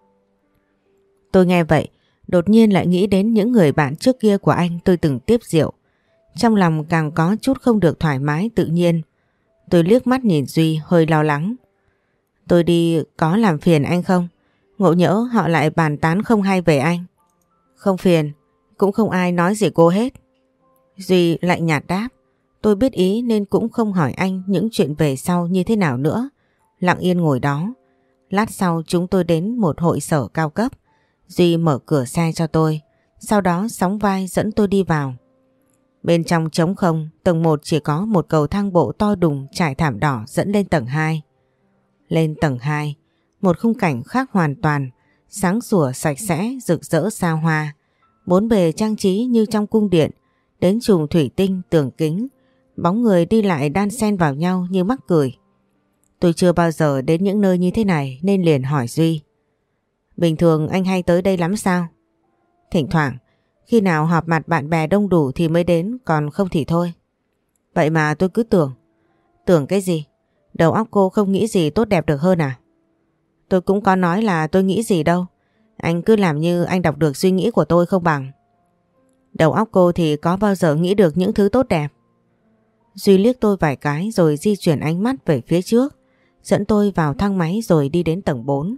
Tôi nghe vậy, đột nhiên lại nghĩ đến những người bạn trước kia của anh tôi từng tiếp rượu. Trong lòng càng có chút không được thoải mái tự nhiên. Tôi liếc mắt nhìn Duy hơi lo lắng. Tôi đi có làm phiền anh không? Ngộ nhỡ họ lại bàn tán không hay về anh. Không phiền, cũng không ai nói gì cô hết. Duy lạnh nhạt đáp. Tôi biết ý nên cũng không hỏi anh những chuyện về sau như thế nào nữa. Lặng yên ngồi đó. Lát sau chúng tôi đến một hội sở cao cấp. Duy mở cửa xe cho tôi, sau đó sóng vai dẫn tôi đi vào. Bên trong trống không, tầng một chỉ có một cầu thang bộ to đùng trải thảm đỏ dẫn lên tầng hai. Lên tầng hai, một khung cảnh khác hoàn toàn, sáng sủa sạch sẽ, rực rỡ xa hoa. Bốn bề trang trí như trong cung điện, đến chùm thủy tinh, tường kính, bóng người đi lại đan xen vào nhau như mắc cười. Tôi chưa bao giờ đến những nơi như thế này nên liền hỏi Duy. Bình thường anh hay tới đây lắm sao? Thỉnh thoảng, khi nào họp mặt bạn bè đông đủ thì mới đến, còn không thì thôi. Vậy mà tôi cứ tưởng. Tưởng cái gì? Đầu óc cô không nghĩ gì tốt đẹp được hơn à? Tôi cũng có nói là tôi nghĩ gì đâu. Anh cứ làm như anh đọc được suy nghĩ của tôi không bằng. Đầu óc cô thì có bao giờ nghĩ được những thứ tốt đẹp? Duy liếc tôi vài cái rồi di chuyển ánh mắt về phía trước, dẫn tôi vào thang máy rồi đi đến tầng bốn.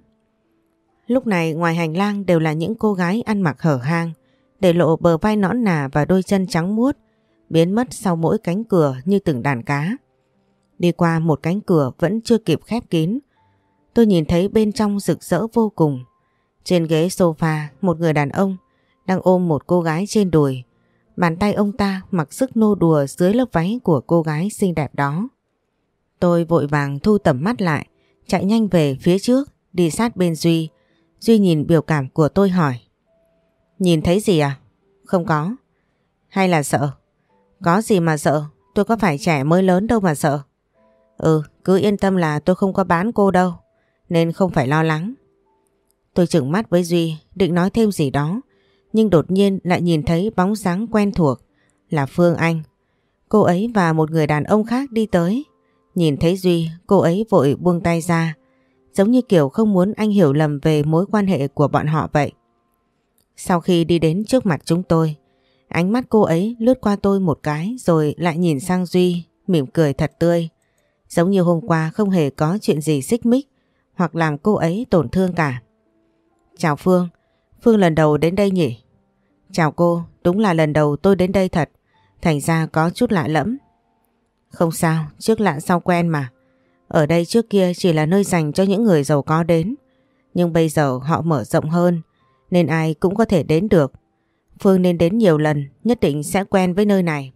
Lúc này ngoài hành lang đều là những cô gái ăn mặc hở hang, để lộ bờ vai nõn nà và đôi chân trắng muốt, biến mất sau mỗi cánh cửa như từng đàn cá. Đi qua một cánh cửa vẫn chưa kịp khép kín, tôi nhìn thấy bên trong rực rỡ vô cùng. Trên ghế sofa, một người đàn ông đang ôm một cô gái trên đùi. Bàn tay ông ta mặc sức nô đùa dưới lớp váy của cô gái xinh đẹp đó. Tôi vội vàng thu tầm mắt lại, chạy nhanh về phía trước, đi sát bên Duy. Duy nhìn biểu cảm của tôi hỏi. Nhìn thấy gì à? Không có. Hay là sợ? Có gì mà sợ, tôi có phải trẻ mới lớn đâu mà sợ. Ừ, cứ yên tâm là tôi không có bán cô đâu, nên không phải lo lắng. Tôi trừng mắt với Duy, định nói thêm gì đó, nhưng đột nhiên lại nhìn thấy bóng dáng quen thuộc, là Phương Anh. Cô ấy và một người đàn ông khác đi tới. Nhìn thấy Duy, cô ấy vội buông tay ra, giống như kiểu không muốn anh hiểu lầm về mối quan hệ của bọn họ vậy. Sau khi đi đến trước mặt chúng tôi, ánh mắt cô ấy lướt qua tôi một cái rồi lại nhìn sang Duy, mỉm cười thật tươi. Giống như hôm qua không hề có chuyện gì xích mích hoặc làm cô ấy tổn thương cả. Chào Phương, Phương lần đầu đến đây nhỉ? Chào cô, đúng là lần đầu tôi đến đây thật, thành ra có chút lạ lẫm. Không sao, trước lạ sau quen mà. Ở đây trước kia chỉ là nơi dành cho những người giàu có đến, nhưng bây giờ họ mở rộng hơn nên ai cũng có thể đến được. Phương nên đến nhiều lần, nhất định sẽ quen với nơi này.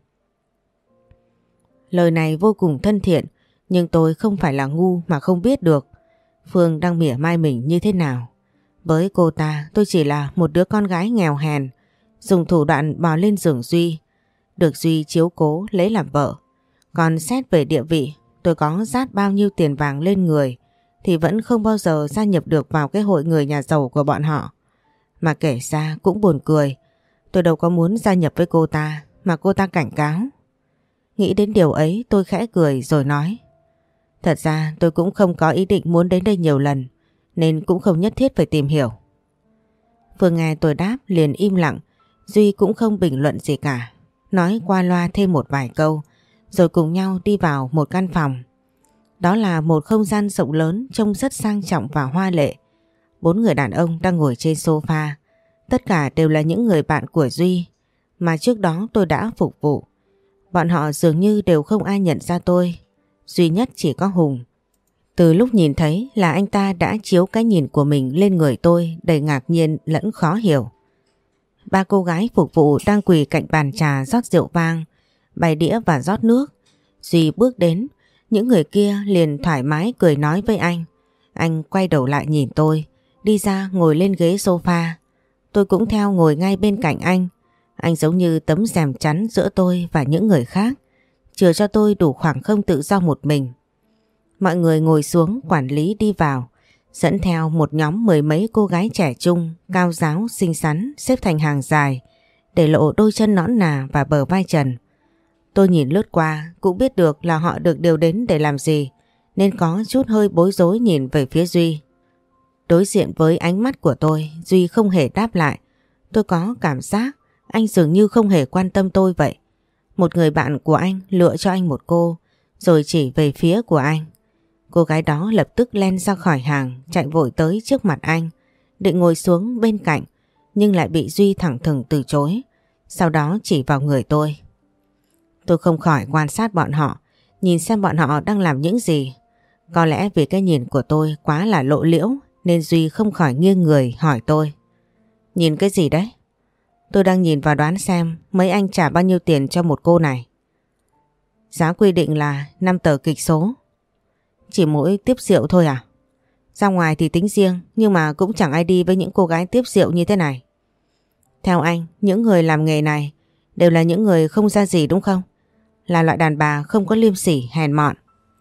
Lời này vô cùng thân thiện, nhưng tôi không phải là ngu mà không biết được Phương đang mỉa mai mình như thế nào. Với cô ta tôi chỉ là một đứa con gái nghèo hèn, dùng thủ đoạn bò lên giường Duy, được Duy chiếu cố lấy làm vợ. Còn xét về địa vị, tôi có dát bao nhiêu tiền vàng lên người thì vẫn không bao giờ gia nhập được vào cái hội người nhà giàu của bọn họ. Mà kể ra cũng buồn cười, tôi đâu có muốn gia nhập với cô ta mà cô ta cảnh cáo. Nghĩ đến điều ấy tôi khẽ cười rồi nói. Thật ra tôi cũng không có ý định muốn đến đây nhiều lần, nên cũng không nhất thiết phải tìm hiểu. Phương nghe tôi đáp liền im lặng, Duy cũng không bình luận gì cả, nói qua loa thêm một vài câu, rồi cùng nhau đi vào một căn phòng. Đó là một không gian rộng lớn trông rất sang trọng và hoa lệ. Bốn người đàn ông đang ngồi trên sofa, tất cả đều là những người bạn của Duy mà trước đó tôi đã phục vụ. Bọn họ dường như đều không ai nhận ra tôi, duy nhất chỉ có Hùng. Từ lúc nhìn thấy là anh ta đã chiếu cái nhìn của mình lên người tôi đầy ngạc nhiên lẫn khó hiểu. Ba cô gái phục vụ đang quỳ cạnh bàn trà rót rượu vang, bày đĩa và rót nước. Duy bước đến, những người kia liền thoải mái cười nói với anh. Anh quay đầu lại nhìn tôi, đi ra ngồi lên ghế sofa. Tôi cũng theo ngồi ngay bên cạnh anh. Anh giống như tấm rèm chắn giữa tôi và những người khác, chừa cho tôi đủ khoảng không tự do một mình. Mọi người ngồi xuống, quản lý đi vào, dẫn theo một nhóm mười mấy cô gái trẻ trung, cao ráo, xinh xắn, xếp thành hàng dài, để lộ đôi chân nõn nà và bờ vai trần. Tôi nhìn lướt qua, cũng biết được là họ được điều đến để làm gì, nên có chút hơi bối rối nhìn về phía Duy. Đối diện với ánh mắt của tôi, Duy không hề đáp lại. Tôi có cảm giác anh dường như không hề quan tâm tôi vậy. Một người bạn của anh lựa cho anh một cô, rồi chỉ về phía của anh. Cô gái đó lập tức len ra khỏi hàng, chạy vội tới trước mặt anh, định ngồi xuống bên cạnh, nhưng lại bị Duy thẳng thừng từ chối. Sau đó chỉ vào người tôi. Tôi không khỏi quan sát bọn họ, nhìn xem bọn họ đang làm những gì. Có lẽ vì cái nhìn của tôi quá là lộ liễu, nên Duy không khỏi nghiêng người hỏi tôi. Nhìn cái gì đấy? Tôi đang nhìn vào đoán xem mấy anh trả bao nhiêu tiền cho một cô này. Giá quy định là năm tờ kịch số. Chỉ mỗi tiếp rượu thôi à? Ra ngoài thì tính riêng, nhưng mà cũng chẳng ai đi với những cô gái tiếp rượu như thế này. Theo anh, những người làm nghề này đều là những người không ra gì đúng không? Là loại đàn bà không có liêm sỉ, hèn mọn.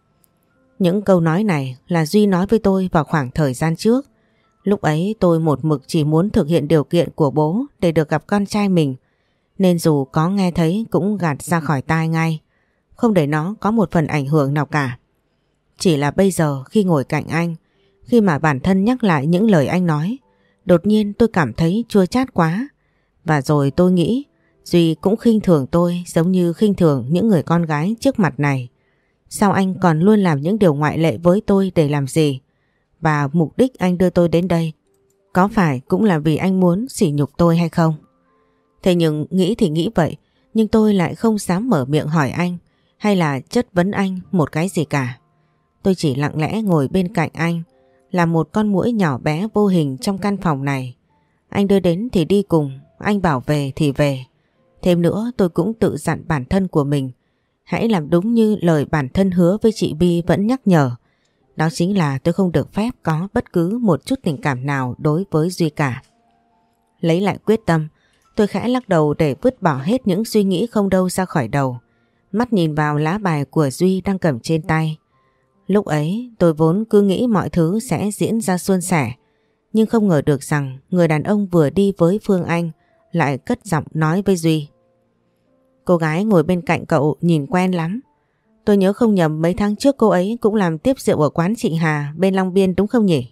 Những câu nói này là Duy nói với tôi vào khoảng thời gian trước. Lúc ấy tôi một mực chỉ muốn thực hiện điều kiện của bố để được gặp con trai mình, nên dù có nghe thấy cũng gạt ra khỏi tai ngay, không để nó có một phần ảnh hưởng nào cả. Chỉ là bây giờ khi ngồi cạnh anh, khi mà bản thân nhắc lại những lời anh nói, đột nhiên tôi cảm thấy chua chát quá. Và rồi tôi nghĩ Duy cũng khinh thường tôi giống như khinh thường những người con gái trước mặt này. Sao anh còn luôn làm những điều ngoại lệ với tôi để làm gì? Và mục đích anh đưa tôi đến đây có phải cũng là vì anh muốn sỉ nhục tôi hay không? Thế nhưng nghĩ thì nghĩ vậy, nhưng tôi lại không dám mở miệng hỏi anh hay là chất vấn anh một cái gì cả. Tôi chỉ lặng lẽ ngồi bên cạnh anh, là một con muỗi nhỏ bé vô hình trong căn phòng này. Anh đưa đến thì đi cùng, anh bảo về thì về. Thêm nữa tôi cũng tự dặn bản thân của mình, hãy làm đúng như lời bản thân hứa với chị Bi vẫn nhắc nhở. Đó chính là tôi không được phép có bất cứ một chút tình cảm nào đối với Duy cả. Lấy lại quyết tâm, tôi khẽ lắc đầu để vứt bỏ hết những suy nghĩ không đâu ra khỏi đầu. Mắt nhìn vào lá bài của Duy đang cầm trên tay. Lúc ấy tôi vốn cứ nghĩ mọi thứ sẽ diễn ra suôn sẻ, nhưng không ngờ được rằng người đàn ông vừa đi với Phương Anh lại cất giọng nói với Duy. Cô gái ngồi bên cạnh cậu nhìn quen lắm. Tôi nhớ không nhầm mấy tháng trước cô ấy cũng làm tiếp rượu ở quán chị Hà bên Long Biên đúng không nhỉ?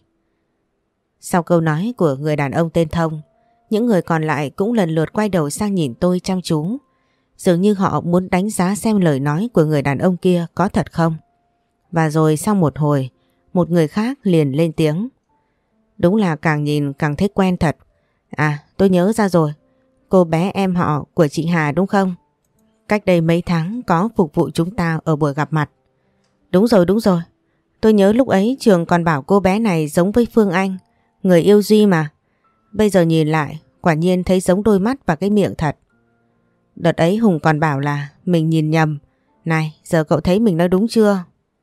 Sau câu nói của người đàn ông tên Thông, những người còn lại cũng lần lượt quay đầu sang nhìn tôi chăm chú. Dường như họ muốn đánh giá xem lời nói của người đàn ông kia có thật không. Và rồi sau một hồi, một người khác liền lên tiếng. Đúng là càng nhìn càng thấy quen thật. À, tôi nhớ ra rồi. Cô bé em họ của chị Hà đúng không? Cách đây mấy tháng có phục vụ chúng ta ở buổi gặp mặt. Đúng rồi, đúng rồi. Tôi nhớ lúc ấy Trường còn bảo cô bé này giống với Phương Anh, người yêu Duy mà. Bây giờ nhìn lại, quả nhiên thấy giống đôi mắt và cái miệng thật. Đợt ấy Hùng còn bảo là mình nhìn nhầm. Này, giờ cậu thấy mình nói đúng chưa?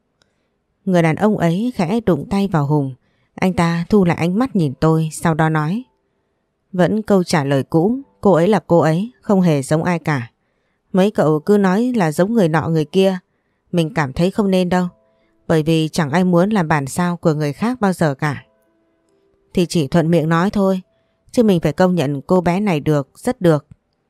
Người đàn ông ấy khẽ đụng tay vào Hùng. Anh ta thu lại ánh mắt nhìn tôi, sau đó nói. Vẫn câu trả lời cũ, cô ấy là cô ấy, không hề giống ai cả. Mấy cậu cứ nói là giống người nọ người kia, mình cảm thấy không nên đâu. Bởi vì chẳng ai muốn làm bản sao của người khác bao giờ cả. Thì chỉ thuận miệng nói thôi, chứ mình phải công nhận cô bé này được, rất được.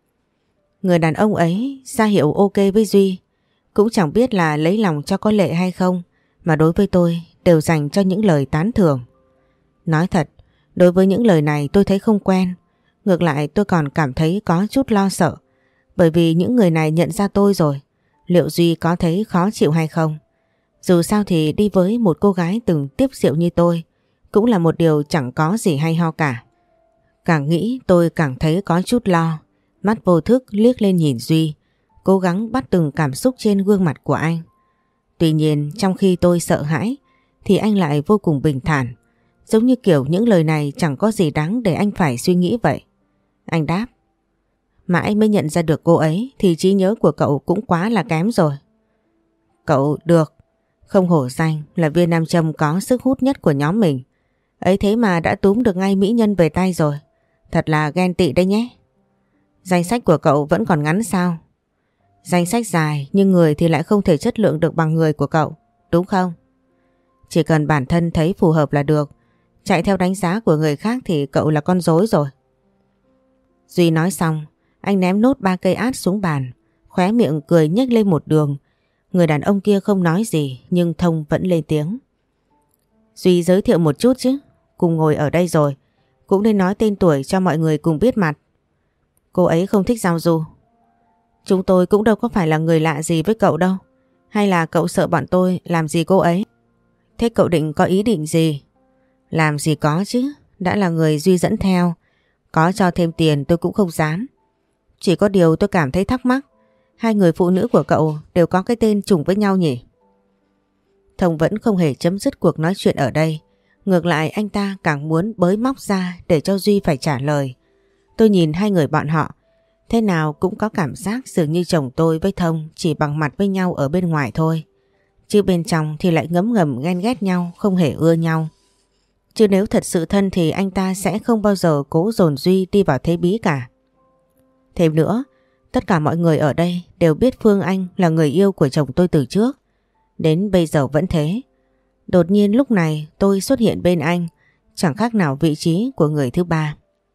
Người đàn ông ấy ra hiệu ok với Duy, cũng chẳng biết là lấy lòng cho có lệ hay không, mà đối với tôi đều dành cho những lời tán thưởng. Nói thật, đối với những lời này tôi thấy không quen. Ngược lại tôi còn cảm thấy có chút lo sợ. Bởi vì những người này nhận ra tôi rồi. Liệu Duy có thấy khó chịu hay không? Dù sao thì đi với một cô gái từng tiếp rượu như tôi cũng là một điều chẳng có gì hay ho cả. Càng nghĩ tôi càng thấy có chút lo. Mắt vô thức liếc lên nhìn Duy, cố gắng bắt từng cảm xúc trên gương mặt của anh. Tuy nhiên trong khi tôi sợ hãi thì anh lại vô cùng bình thản. Giống như kiểu những lời này chẳng có gì đáng để anh phải suy nghĩ vậy. Anh đáp. Mãi mới nhận ra được cô ấy thì trí nhớ của cậu cũng quá là kém rồi. Cậu được. Không hổ danh là viên nam châm có sức hút nhất của nhóm mình. Ấy thế mà đã túm được ngay mỹ nhân về tay rồi. Thật là ghen tị đấy nhé. Danh sách của cậu vẫn còn ngắn sao? Danh sách dài nhưng người thì lại không thể chất lượng được bằng người của cậu, đúng không? Chỉ cần bản thân thấy phù hợp là được. Chạy theo đánh giá của người khác thì cậu là con rối rồi. Duy nói xong, anh ném nốt ba cây át xuống bàn, khóe miệng cười nhếch lên một đường. Người đàn ông kia không nói gì nhưng Thông vẫn lên tiếng. Duy giới thiệu một chút chứ, cùng ngồi ở đây rồi, cũng nên nói tên tuổi cho mọi người cùng biết mặt. Cô ấy không thích giao du. Chúng tôi cũng đâu có phải là người lạ gì với cậu đâu. Hay là cậu sợ bọn tôi làm gì cô ấy? Thế cậu định có ý định gì? Làm gì có chứ, đã là người Duy dẫn theo. Có cho thêm tiền tôi cũng không dám. Chỉ có điều tôi cảm thấy thắc mắc. Hai người phụ nữ của cậu đều có cái tên trùng với nhau nhỉ? Thông vẫn không hề chấm dứt cuộc nói chuyện ở đây. Ngược lại anh ta càng muốn bới móc ra để cho Duy phải trả lời. Tôi nhìn hai người bọn họ. Thế nào cũng có cảm giác dường như chồng tôi với Thông chỉ bằng mặt với nhau ở bên ngoài thôi. Chứ bên trong thì lại ngấm ngầm ghen ghét nhau, không hề ưa nhau. Chứ nếu thật sự thân thì anh ta sẽ không bao giờ cố dồn Duy đi vào thế bí cả. Thêm nữa, tất cả mọi người ở đây đều biết Phương Anh là người yêu của chồng tôi từ trước. Đến bây giờ vẫn thế. Đột nhiên lúc này tôi xuất hiện bên anh, chẳng khác nào vị trí của người thứ ba.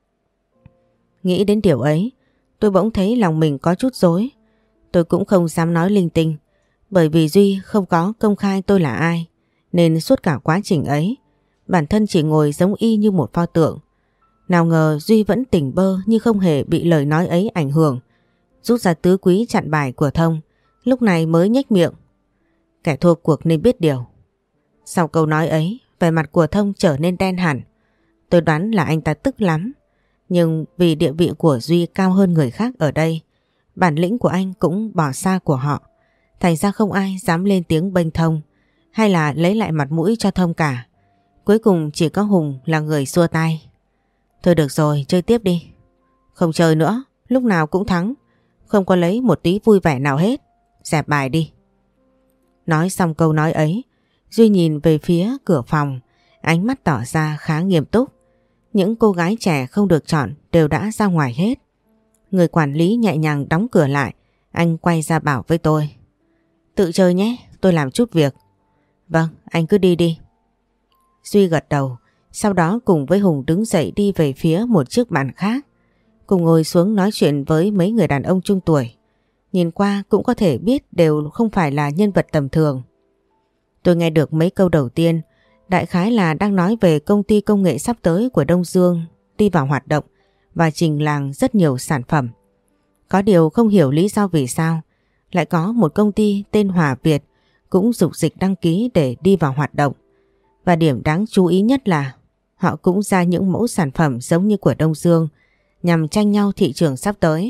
Nghĩ đến điều ấy, tôi bỗng thấy lòng mình có chút rối. Tôi cũng không dám nói linh tinh, bởi vì Duy không có công khai tôi là ai, nên suốt cả quá trình ấy, bản thân chỉ ngồi giống y như một pho tượng. Nào ngờ Duy vẫn tỉnh bơ như không hề bị lời nói ấy ảnh hưởng. Rút ra tứ quý chặn bài của Thông, lúc này mới nhếch miệng. Kẻ thua cuộc nên biết điều. Sau câu nói ấy, vẻ mặt của Thông trở nên đen hẳn. Tôi đoán là anh ta tức lắm. Nhưng vì địa vị của Duy cao hơn người khác ở đây, bản lĩnh của anh cũng bỏ xa của họ. Thành ra không ai dám lên tiếng bênh Thông hay là lấy lại mặt mũi cho Thông cả. Cuối cùng chỉ có Hùng là người xua tay. Thôi được rồi, chơi tiếp đi. Không chơi nữa, lúc nào cũng thắng. Không có lấy một tí vui vẻ nào hết. Dẹp bài đi. Nói xong câu nói ấy, Duy nhìn về phía cửa phòng, ánh mắt tỏ ra khá nghiêm túc. Những cô gái trẻ không được chọn đều đã ra ngoài hết. Người quản lý nhẹ nhàng đóng cửa lại, anh quay ra bảo với tôi. Tự chơi nhé, tôi làm chút việc. Vâng, anh cứ đi đi. Duy gật đầu, sau đó cùng với Hùng đứng dậy đi về phía một chiếc bàn khác. Cùng ngồi xuống nói chuyện với mấy người đàn ông trung tuổi. Nhìn qua cũng có thể biết đều không phải là nhân vật tầm thường. Tôi nghe được mấy câu đầu tiên, đại khái là đang nói về công ty công nghệ sắp tới của Đông Dương đi vào hoạt động và trình làng rất nhiều sản phẩm. Có điều không hiểu lý do vì sao lại có một công ty tên Hòa Việt cũng dục dịch đăng ký để đi vào hoạt động. Và điểm đáng chú ý nhất là họ cũng ra những mẫu sản phẩm giống như của Đông Dương nhằm tranh nhau thị trường sắp tới.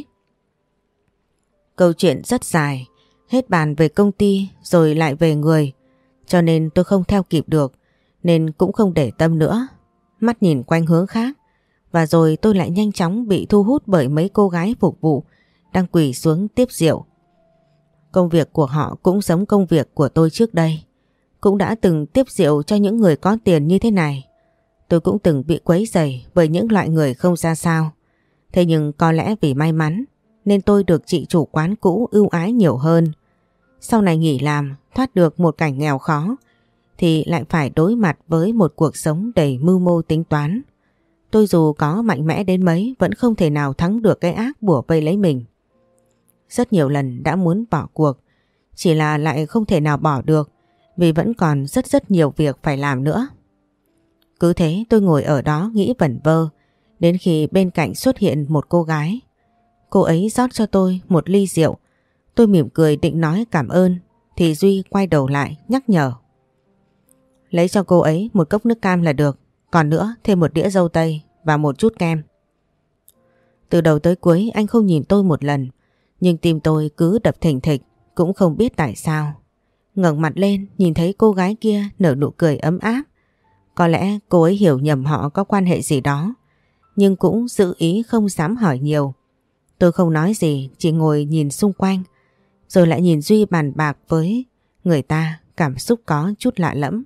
Câu chuyện rất dài, hết bàn về công ty rồi lại về người, cho nên tôi không theo kịp được nên cũng không để tâm nữa. Mắt nhìn quanh hướng khác và rồi tôi lại nhanh chóng bị thu hút bởi mấy cô gái phục vụ đang quỳ xuống tiếp rượu. Công việc của họ cũng giống công việc của tôi trước đây. Cũng đã từng tiếp rượu cho những người có tiền như thế này. Tôi cũng từng bị quấy rầy bởi những loại người không ra sao. Thế nhưng có lẽ vì may mắn nên tôi được chị chủ quán cũ ưu ái nhiều hơn. Sau này nghỉ làm, thoát được một cảnh nghèo khó thì lại phải đối mặt với một cuộc sống đầy mưu mô tính toán. Tôi dù có mạnh mẽ đến mấy vẫn không thể nào thắng được cái ác bủa vây lấy mình. Rất nhiều lần đã muốn bỏ cuộc, chỉ là lại không thể nào bỏ được vì vẫn còn rất rất nhiều việc phải làm nữa. Cứ thế tôi ngồi ở đó nghĩ vẩn vơ đến khi bên cạnh xuất hiện một cô gái. Cô ấy rót cho tôi một ly rượu. Tôi mỉm cười định nói cảm ơn thì Duy quay đầu lại nhắc nhở. Lấy cho cô ấy một cốc nước cam là được. Còn nữa thêm một đĩa dâu tây và một chút kem. Từ đầu tới cuối anh không nhìn tôi một lần, nhưng tim tôi cứ đập thình thịch, cũng không biết tại sao. Ngẩng mặt lên nhìn thấy cô gái kia nở nụ cười ấm áp. Có lẽ cô ấy hiểu nhầm họ có quan hệ gì đó, nhưng cũng giữ ý không dám hỏi nhiều. Tôi không nói gì, chỉ ngồi nhìn xung quanh, rồi lại nhìn Duy bàn bạc với người ta, cảm xúc có chút lạ lẫm.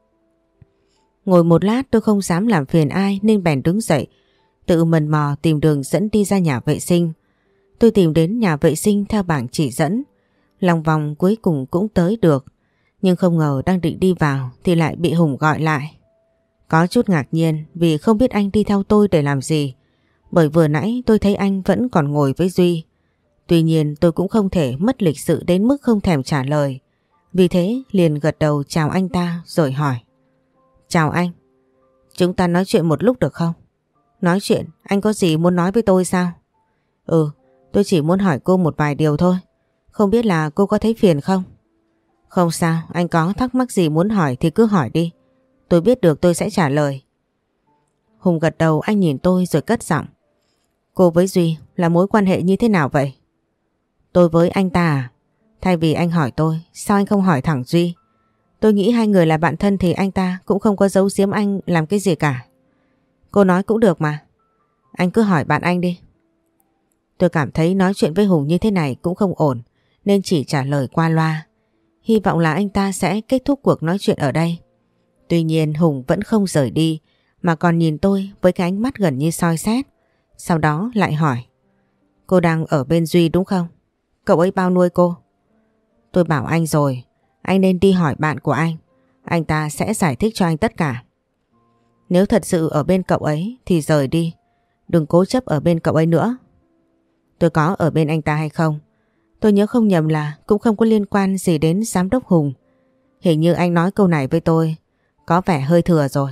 Ngồi một lát tôi không dám làm phiền ai nên bèn đứng dậy, tự mần mò tìm đường dẫn đi ra nhà vệ sinh. Tôi tìm đến nhà vệ sinh theo bảng chỉ dẫn, lòng vòng cuối cùng cũng tới được, nhưng không ngờ đang định đi vào thì lại bị Hùng gọi lại. Có chút ngạc nhiên vì không biết anh đi theo tôi để làm gì, bởi vừa nãy tôi thấy anh vẫn còn ngồi với Duy. Tuy nhiên tôi cũng không thể mất lịch sự đến mức không thèm trả lời, vì thế liền gật đầu chào anh ta rồi hỏi. Chào anh, chúng ta nói chuyện một lúc được không? Nói chuyện? Anh có gì muốn nói với tôi sao? Ừ, tôi chỉ muốn hỏi cô một vài điều thôi, không biết là cô có thấy phiền không? Không sao, anh có thắc mắc gì muốn hỏi thì cứ hỏi đi, tôi biết được tôi sẽ trả lời. Hùng gật đầu, anh nhìn tôi rồi cất giọng. Cô với Duy là mối quan hệ như thế nào vậy? Tôi với anh ta à? Thay vì anh hỏi tôi, sao anh không hỏi thẳng Duy? Tôi nghĩ hai người là bạn thân thì anh ta cũng không có giấu giếm anh làm cái gì cả. Cô nói cũng được mà. Anh cứ hỏi bạn anh đi. Tôi cảm thấy nói chuyện với Hùng như thế này cũng không ổn, nên chỉ trả lời qua loa. Hy vọng là anh ta sẽ kết thúc cuộc nói chuyện ở đây. Tuy nhiên Hùng vẫn không rời đi, mà còn nhìn tôi với cái ánh mắt gần như soi xét. Sau đó lại hỏi. Cô đang ở bên Duy đúng không? Cậu ấy bao nuôi cô? Tôi bảo anh rồi, anh nên đi hỏi bạn của anh. Anh ta sẽ giải thích cho anh tất cả. Nếu thật sự ở bên cậu ấy thì rời đi, đừng cố chấp ở bên cậu ấy nữa. Tôi có ở bên anh ta hay không, tôi nhớ không nhầm là cũng không có liên quan gì đến giám đốc Hùng. Hình như anh nói câu này với tôi có vẻ hơi thừa rồi.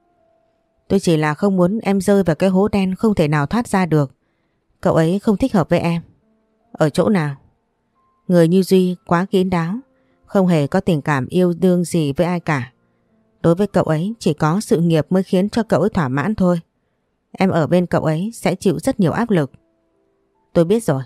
Tôi chỉ là không muốn em rơi vào cái hố đen không thể nào thoát ra được. Cậu ấy không thích hợp với em. Ở chỗ nào? Người như Duy quá kín đáo, không hề có tình cảm yêu đương gì với ai cả. Đối với cậu ấy chỉ có sự nghiệp mới khiến cho cậu ấy thỏa mãn thôi. Em ở bên cậu ấy sẽ chịu rất nhiều áp lực. Tôi biết rồi.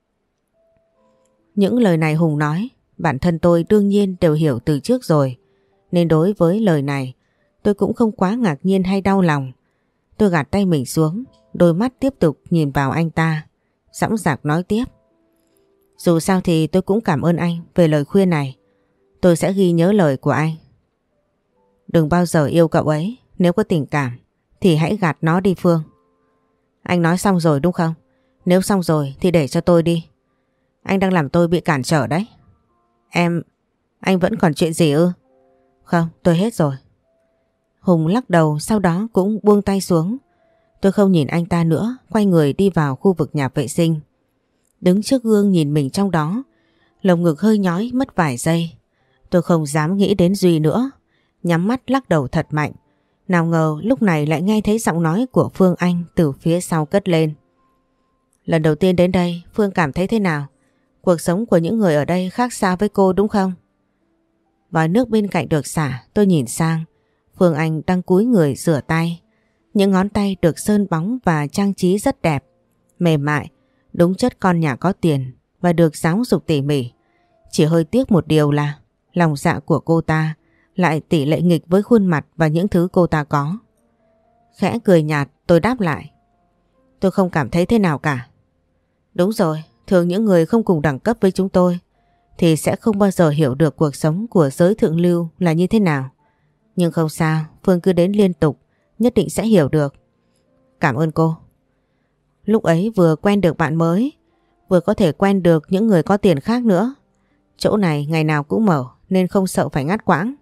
Những lời này Hùng nói, bản thân tôi đương nhiên đều hiểu từ trước rồi, nên đối với lời này tôi cũng không quá ngạc nhiên hay đau lòng. Tôi gạt tay mình xuống, đôi mắt tiếp tục nhìn vào anh ta, dõng dạc nói tiếp. Dù sao thì tôi cũng cảm ơn anh về lời khuyên này. Tôi sẽ ghi nhớ lời của anh. Đừng bao giờ yêu cậu ấy. Nếu có tình cảm thì hãy gạt nó đi Phương. Anh nói xong rồi đúng không? Nếu xong rồi thì để cho tôi đi. Anh đang làm tôi bị cản trở đấy. Em... Anh vẫn còn chuyện gì ư? Không, tôi hết rồi. Hùng lắc đầu, sau đó cũng buông tay xuống. Tôi không nhìn anh ta nữa, quay người đi vào khu vực nhà vệ sinh. Đứng trước gương nhìn mình trong đó, lồng ngực hơi nhói mất vài giây. Tôi không dám nghĩ đến Duy nữa, nhắm mắt lắc đầu thật mạnh. Nào ngờ lúc này lại nghe thấy giọng nói của Phương Anh từ phía sau cất lên. Lần đầu tiên đến đây, Phương cảm thấy thế nào? Cuộc sống của những người ở đây khác xa với cô đúng không? Vòi nước bên cạnh được xả, tôi nhìn sang. Phương Anh đang cúi người rửa tay. Những ngón tay được sơn bóng và trang trí rất đẹp, mềm mại, đúng chất con nhà có tiền và được giáo dục tỉ mỉ. Chỉ hơi tiếc một điều là lòng dạ của cô ta lại tỷ lệ nghịch với khuôn mặt và những thứ cô ta có. Khẽ cười nhạt, tôi đáp lại. Tôi không cảm thấy thế nào cả. Đúng rồi, thường những người không cùng đẳng cấp với chúng tôi thì sẽ không bao giờ hiểu được cuộc sống của giới thượng lưu là như thế nào. Nhưng không sao, Phương cứ đến liên tục, nhất định sẽ hiểu được. Cảm ơn cô. Lúc ấy vừa quen được bạn mới, vừa có thể quen được những người có tiền khác nữa. Chỗ này ngày nào cũng mở nên không sợ phải ngắt quãng.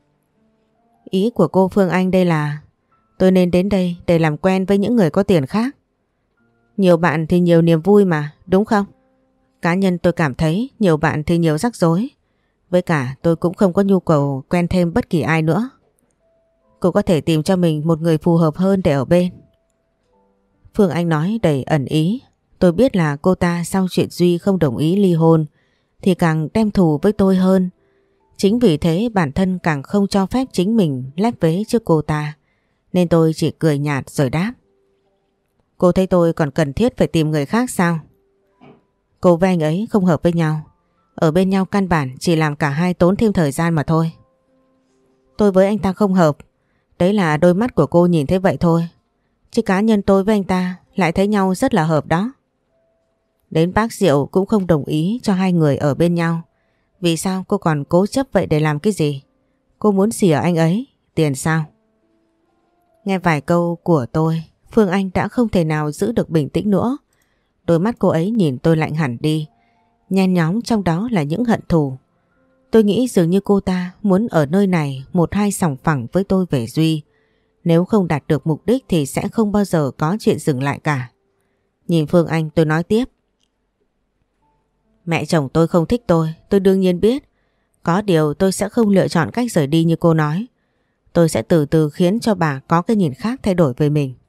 Ý của cô Phương Anh đây là tôi nên đến đây để làm quen với những người có tiền khác. Nhiều bạn thì nhiều niềm vui mà, đúng không? Cá nhân tôi cảm thấy nhiều bạn thì nhiều rắc rối. Với cả tôi cũng không có nhu cầu quen thêm bất kỳ ai nữa. Cô có thể tìm cho mình một người phù hợp hơn để ở bên. Phương Anh nói đầy ẩn ý. Tôi biết là cô ta sau chuyện Duy không đồng ý ly hôn thì càng đem thù với tôi hơn. Chính vì thế bản thân càng không cho phép chính mình lép vế trước cô ta. Nên tôi chỉ cười nhạt rồi đáp. Cô thấy tôi còn cần thiết phải tìm người khác sao? Cô với anh ấy không hợp với nhau. Ở bên nhau căn bản chỉ làm cả hai tốn thêm thời gian mà thôi. Tôi với anh ta không hợp. Đấy là đôi mắt của cô nhìn thấy vậy thôi. Chứ cá nhân tôi với anh ta lại thấy nhau rất là hợp đó. Đến bác Diệu cũng không đồng ý cho hai người ở bên nhau. Vì sao cô còn cố chấp vậy để làm cái gì? Cô muốn xỉa anh ấy, tiền sao? Nghe vài câu của tôi, Phương Anh đã không thể nào giữ được bình tĩnh nữa. Đôi mắt cô ấy nhìn tôi lạnh hẳn đi, nhen nhóm trong đó là những hận thù. Tôi nghĩ dường như cô ta muốn ở nơi này một hai sòng phẳng với tôi về Duy. Nếu không đạt được mục đích thì sẽ không bao giờ có chuyện dừng lại cả. Nhìn Phương Anh tôi nói tiếp. Mẹ chồng tôi không thích tôi, tôi đương nhiên biết. Có điều tôi sẽ không lựa chọn cách rời đi như cô nói. Tôi sẽ từ từ khiến cho bà có cái nhìn khác thay đổi về mình.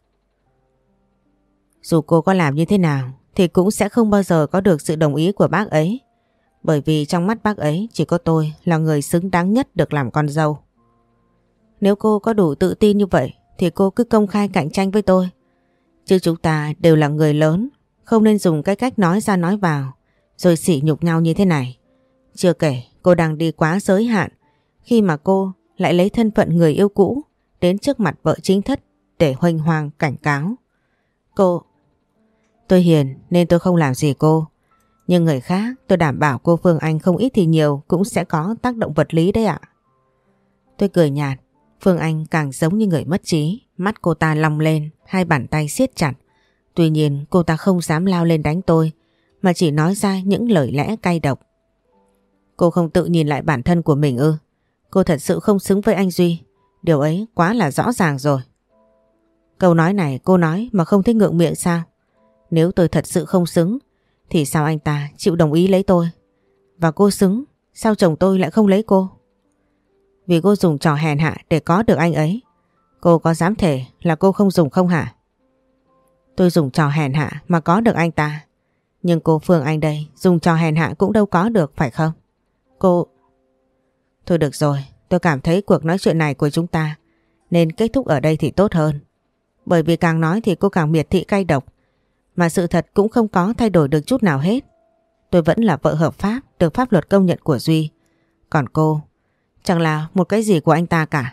Dù cô có làm như thế nào thì cũng sẽ không bao giờ có được sự đồng ý của bác ấy. Bởi vì trong mắt bác ấy chỉ có tôi là người xứng đáng nhất được làm con dâu. Nếu cô có đủ tự tin như vậy thì cô cứ công khai cạnh tranh với tôi. Chứ chúng ta đều là người lớn, không nên dùng cái cách nói ra nói vào rồi sỉ nhục nhau như thế này. Chưa kể cô đang đi quá giới hạn khi mà cô lại lấy thân phận người yêu cũ đến trước mặt vợ chính thất để huênh hoang cảnh cáo. Cô... Tôi hiền nên tôi không làm gì cô. Nhưng người khác tôi đảm bảo cô Phương Anh không ít thì nhiều cũng sẽ có tác động vật lý đấy ạ. Tôi cười nhạt. Phương Anh càng giống như người mất trí. Mắt cô ta long lên, hai bàn tay siết chặt. Tuy nhiên cô ta không dám lao lên đánh tôi mà chỉ nói ra những lời lẽ cay độc. Cô không tự nhìn lại bản thân của mình ư? Cô thật sự không xứng với anh Duy. Điều ấy quá là rõ ràng rồi. Câu nói này cô nói mà không thấy ngượng miệng sao? Nếu tôi thật sự không xứng thì sao anh ta chịu đồng ý lấy tôi? Và cô xứng, sao chồng tôi lại không lấy cô? Vì cô dùng trò hèn hạ để có được anh ấy. Cô có dám thể là cô không dùng không hả? Tôi dùng trò hèn hạ mà có được anh ta. Nhưng cô Phương Anh đây dùng trò hèn hạ cũng đâu có được phải không? Cô... Thôi được rồi, tôi cảm thấy cuộc nói chuyện này của chúng ta nên kết thúc ở đây thì tốt hơn. Bởi vì càng nói thì cô càng miệt thị cay độc. Mà sự thật cũng không có thay đổi được chút nào hết. Tôi vẫn là vợ hợp pháp được pháp luật công nhận của Duy. Còn cô chẳng là một cái gì của anh ta cả.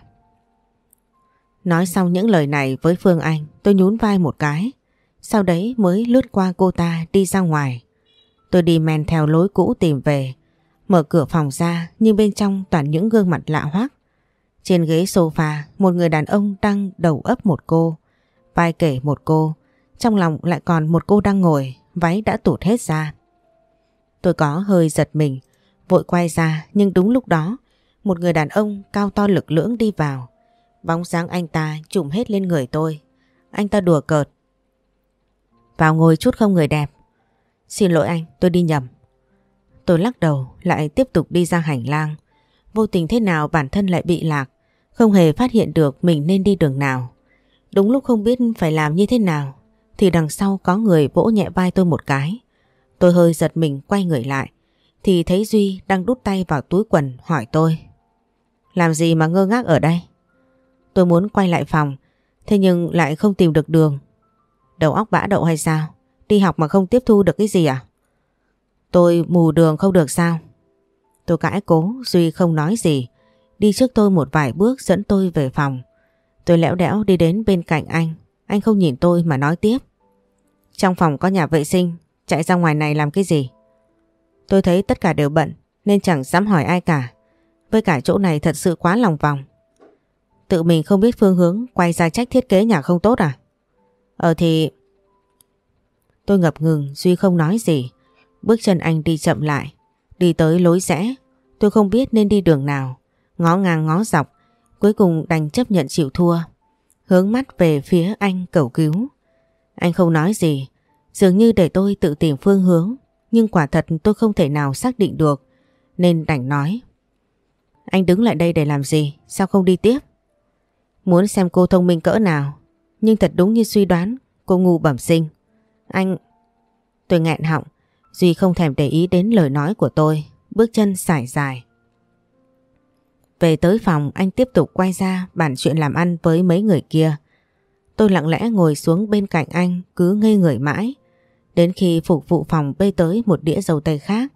Nói xong những lời này với Phương Anh, tôi nhún vai một cái. Sau đấy mới lướt qua cô ta đi ra ngoài. Tôi đi men theo lối cũ tìm về. Mở cửa phòng ra nhưng bên trong toàn những gương mặt lạ hoắc. Trên ghế sofa một người đàn ông đang đầu ấp một cô, vai kể một cô. Trong lòng lại còn một cô đang ngồi, váy đã tụt hết ra. Tôi có hơi giật mình, vội quay ra nhưng đúng lúc đó một người đàn ông cao to lực lưỡng đi vào. Bóng dáng anh ta trùm hết lên người tôi. Anh ta đùa cợt. Vào ngồi chút không người đẹp. Xin lỗi anh, tôi đi nhầm. Tôi lắc đầu lại tiếp tục đi ra hành lang. Vô tình thế nào bản thân lại bị lạc, không hề phát hiện được mình nên đi đường nào. Đúng lúc không biết phải làm như thế nào thì đằng sau có người vỗ nhẹ vai tôi một cái. Tôi hơi giật mình quay người lại thì thấy Duy đang đút tay vào túi quần hỏi tôi. Làm gì mà ngơ ngác ở đây? Tôi muốn quay lại phòng, thế nhưng lại không tìm được đường. Đầu óc bã đậu hay sao? Đi học mà không tiếp thu được cái gì à? Tôi mù đường không được sao? Tôi cãi cố, Duy không nói gì. Đi trước tôi một vài bước dẫn tôi về phòng. Tôi lẽo đẽo đi đến bên cạnh anh. Anh không nhìn tôi mà nói tiếp. Trong phòng có nhà vệ sinh, chạy ra ngoài này làm cái gì? Tôi thấy tất cả đều bận nên chẳng dám hỏi ai cả. Với cả chỗ này thật sự quá lòng vòng. Tự mình không biết phương hướng quay ra trách thiết kế nhà không tốt à? Ờ thì... Tôi ngập ngừng, Duy không nói gì. Bước chân anh đi chậm lại. Đi tới lối rẽ. Tôi không biết nên đi đường nào. Ngó ngang ngó dọc. Cuối cùng đành chấp nhận chịu thua. Hướng mắt về phía anh cầu cứu. Anh không nói gì. Dường như để tôi tự tìm phương hướng. Nhưng quả thật tôi không thể nào xác định được. Nên đành nói. Anh đứng lại đây để làm gì? Sao không đi tiếp? Muốn xem cô thông minh cỡ nào. Nhưng thật đúng như suy đoán, cô ngu bẩm sinh. Anh... Tôi nghẹn họng. Duy không thèm để ý đến lời nói của tôi. Bước chân sải dài. Về tới phòng anh tiếp tục quay ra bàn chuyện làm ăn với mấy người kia. Tôi lặng lẽ ngồi xuống bên cạnh anh cứ ngây người mãi. Đến khi phục vụ phòng bê tới một đĩa dâu tây khác.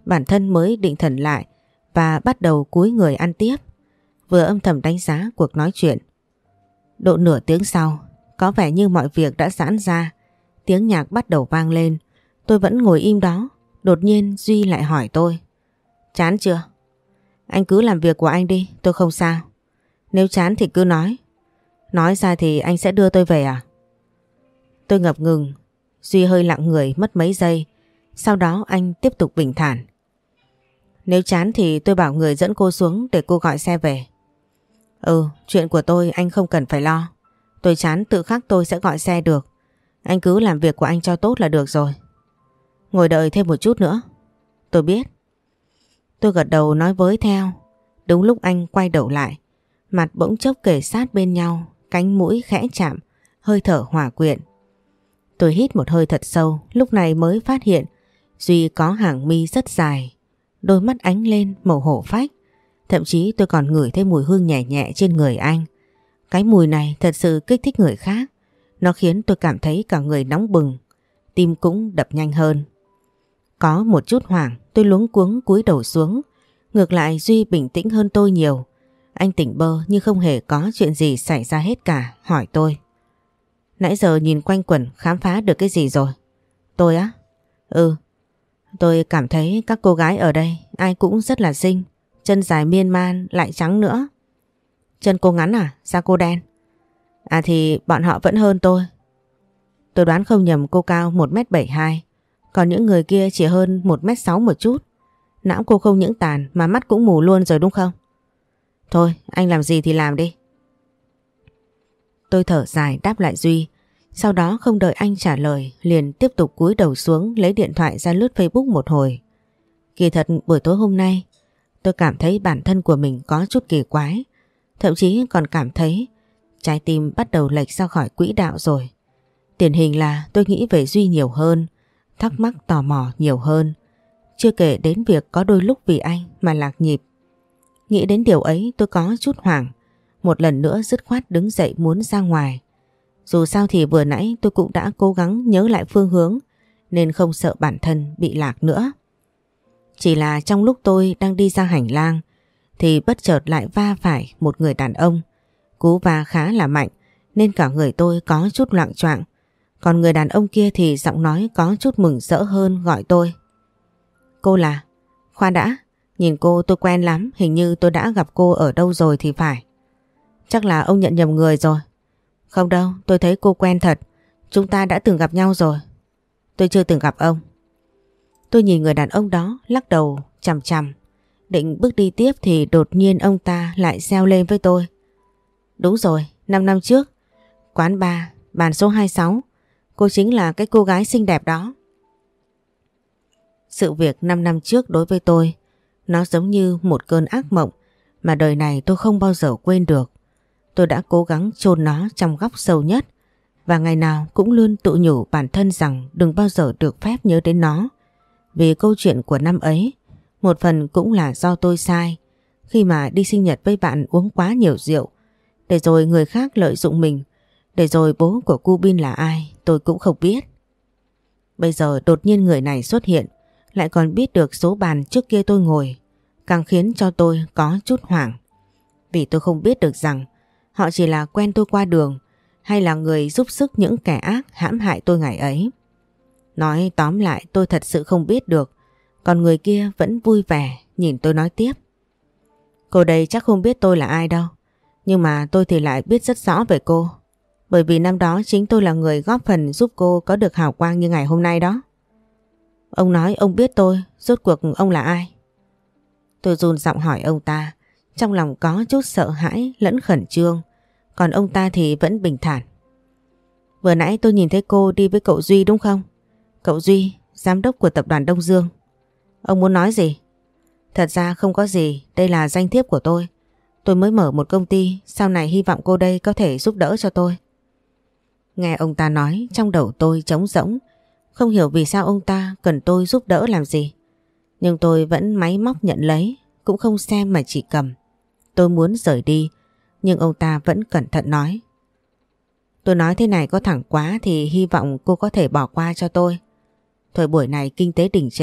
Bản thân mới định thần lại và bắt đầu cúi người ăn tiếp, vừa âm thầm đánh giá cuộc nói chuyện. Độ nửa tiếng sau, có vẻ như mọi việc đã giãn ra, tiếng nhạc bắt đầu vang lên. Tôi vẫn ngồi im đó, đột nhiên Duy lại hỏi tôi. Chán chưa? Anh cứ làm việc của anh đi, tôi không sao. Nếu chán thì cứ nói. Nói ra thì anh sẽ đưa tôi về à? Tôi ngập ngừng. Duy hơi lặng người mất mấy giây. Sau đó anh tiếp tục bình thản. Nếu chán thì tôi bảo người dẫn cô xuống để cô gọi xe về. Ừ, chuyện của tôi anh không cần phải lo. Tôi chán tự khắc tôi sẽ gọi xe được. Anh cứ làm việc của anh cho tốt là được rồi. Ngồi đợi thêm một chút nữa. Tôi biết. Tôi gật đầu nói với theo. Đúng lúc anh quay đầu lại, mặt bỗng chốc kề sát bên nhau, cánh mũi khẽ chạm, hơi thở hòa quyện. Tôi hít một hơi thật sâu, lúc này mới phát hiện Duy có hàng mi rất dài, đôi mắt ánh lên màu hổ phách. Thậm chí tôi còn ngửi thấy mùi hương nhẹ nhẹ trên người anh. Cái mùi này thật sự kích thích người khác. Nó khiến tôi cảm thấy cả người nóng bừng, tim cũng đập nhanh hơn. Có một chút hoảng, tôi luống cuống cúi đầu xuống. Ngược lại Duy bình tĩnh hơn tôi nhiều. Anh tỉnh bơ như không hề có chuyện gì xảy ra hết cả, hỏi tôi. Nãy giờ nhìn quanh quẩn khám phá được cái gì rồi? Tôi á? Ừ. Tôi cảm thấy các cô gái ở đây ai cũng rất là xinh. Chân dài miên man lại trắng nữa. Chân cô ngắn à? Da cô đen? À thì bọn họ vẫn hơn tôi. Tôi đoán không nhầm cô cao một mét bảy mươi hai. Còn những người kia chỉ hơn một mét sáu một chút. Não cô không những tàn mà mắt cũng mù luôn rồi đúng không? Thôi anh làm gì thì làm đi. Tôi thở dài đáp lại Duy. Sau đó không đợi anh trả lời, liền tiếp tục cúi đầu xuống lấy điện thoại ra lướt Facebook một hồi. Kỳ thật buổi tối hôm nay tôi cảm thấy bản thân của mình có chút kỳ quái. Thậm chí còn cảm thấy trái tim bắt đầu lệch ra khỏi quỹ đạo rồi. Điển hình là tôi nghĩ về Duy nhiều hơn, thắc mắc tò mò nhiều hơn. Chưa kể đến việc có đôi lúc vì anh mà lạc nhịp. Nghĩ đến điều ấy tôi có chút hoảng. Một lần nữa dứt khoát đứng dậy muốn ra ngoài. Dù sao thì vừa nãy tôi cũng đã cố gắng nhớ lại phương hướng, nên không sợ bản thân bị lạc nữa. Chỉ là trong lúc tôi đang đi ra hành lang thì bất chợt lại va phải một người đàn ông. Cú va khá là mạnh nên cả người tôi có chút loạng choạng. Còn người đàn ông kia thì giọng nói có chút mừng rỡ hơn gọi tôi. Cô là? Khoan đã, nhìn cô tôi quen lắm, hình như tôi đã gặp cô ở đâu rồi thì phải. Chắc là ông nhận nhầm người rồi. Không đâu, tôi thấy cô quen thật. Chúng ta đã từng gặp nhau rồi. Tôi chưa từng gặp ông. Tôi nhìn người đàn ông đó lắc đầu chằm chằm. Định bước đi tiếp thì đột nhiên ông ta lại reo lên với tôi. Đúng rồi, năm năm trước, quán bar, bàn số hai mươi sáu. Cô chính là cái cô gái xinh đẹp đó. Sự việc năm năm trước đối với tôi, nó giống như một cơn ác mộng mà đời này tôi không bao giờ quên được. Tôi đã cố gắng chôn nó trong góc sâu nhất và ngày nào cũng luôn tự nhủ bản thân rằng đừng bao giờ được phép nhớ đến nó. Vì câu chuyện của năm ấy, một phần cũng là do tôi sai khi mà đi sinh nhật với bạn uống quá nhiều rượu, để rồi người khác lợi dụng mình, để rồi bố của cu Bin là ai tôi cũng không biết. Bây giờ đột nhiên người này xuất hiện, lại còn biết được số bàn trước kia tôi ngồi, càng khiến cho tôi có chút hoảng. Vì tôi không biết được rằng họ chỉ là quen tôi qua đường hay là người giúp sức những kẻ ác hãm hại tôi ngày ấy. Nói tóm lại tôi thật sự không biết được. Còn người kia vẫn vui vẻ nhìn tôi nói tiếp. Cô đây chắc không biết tôi là ai đâu. Nhưng mà tôi thì lại biết rất rõ về cô. Bởi vì năm đó chính tôi là người góp phần giúp cô có được hào quang như ngày hôm nay đó. Ông nói ông biết tôi, rốt cuộc ông là ai? Tôi run giọng hỏi ông ta, trong lòng có chút sợ hãi lẫn khẩn trương. Còn ông ta thì vẫn bình thản. Vừa nãy tôi nhìn thấy cô đi với cậu Duy đúng không? Cậu Duy, giám đốc của tập đoàn Đông Dương. Ông muốn nói gì? Thật ra không có gì, đây là danh thiếp của tôi. Tôi mới mở một công ty, sau này hy vọng cô đây có thể giúp đỡ cho tôi. Nghe ông ta nói, trong đầu tôi trống rỗng. Không hiểu vì sao ông ta cần tôi giúp đỡ làm gì. Nhưng tôi vẫn máy móc nhận lấy, cũng không xem mà chỉ cầm. Tôi muốn rời đi, nhưng ông ta vẫn cẩn thận nói. Tôi nói thế này có thẳng quá thì hy vọng cô có thể bỏ qua cho tôi. Thời buổi này kinh tế đình trệ,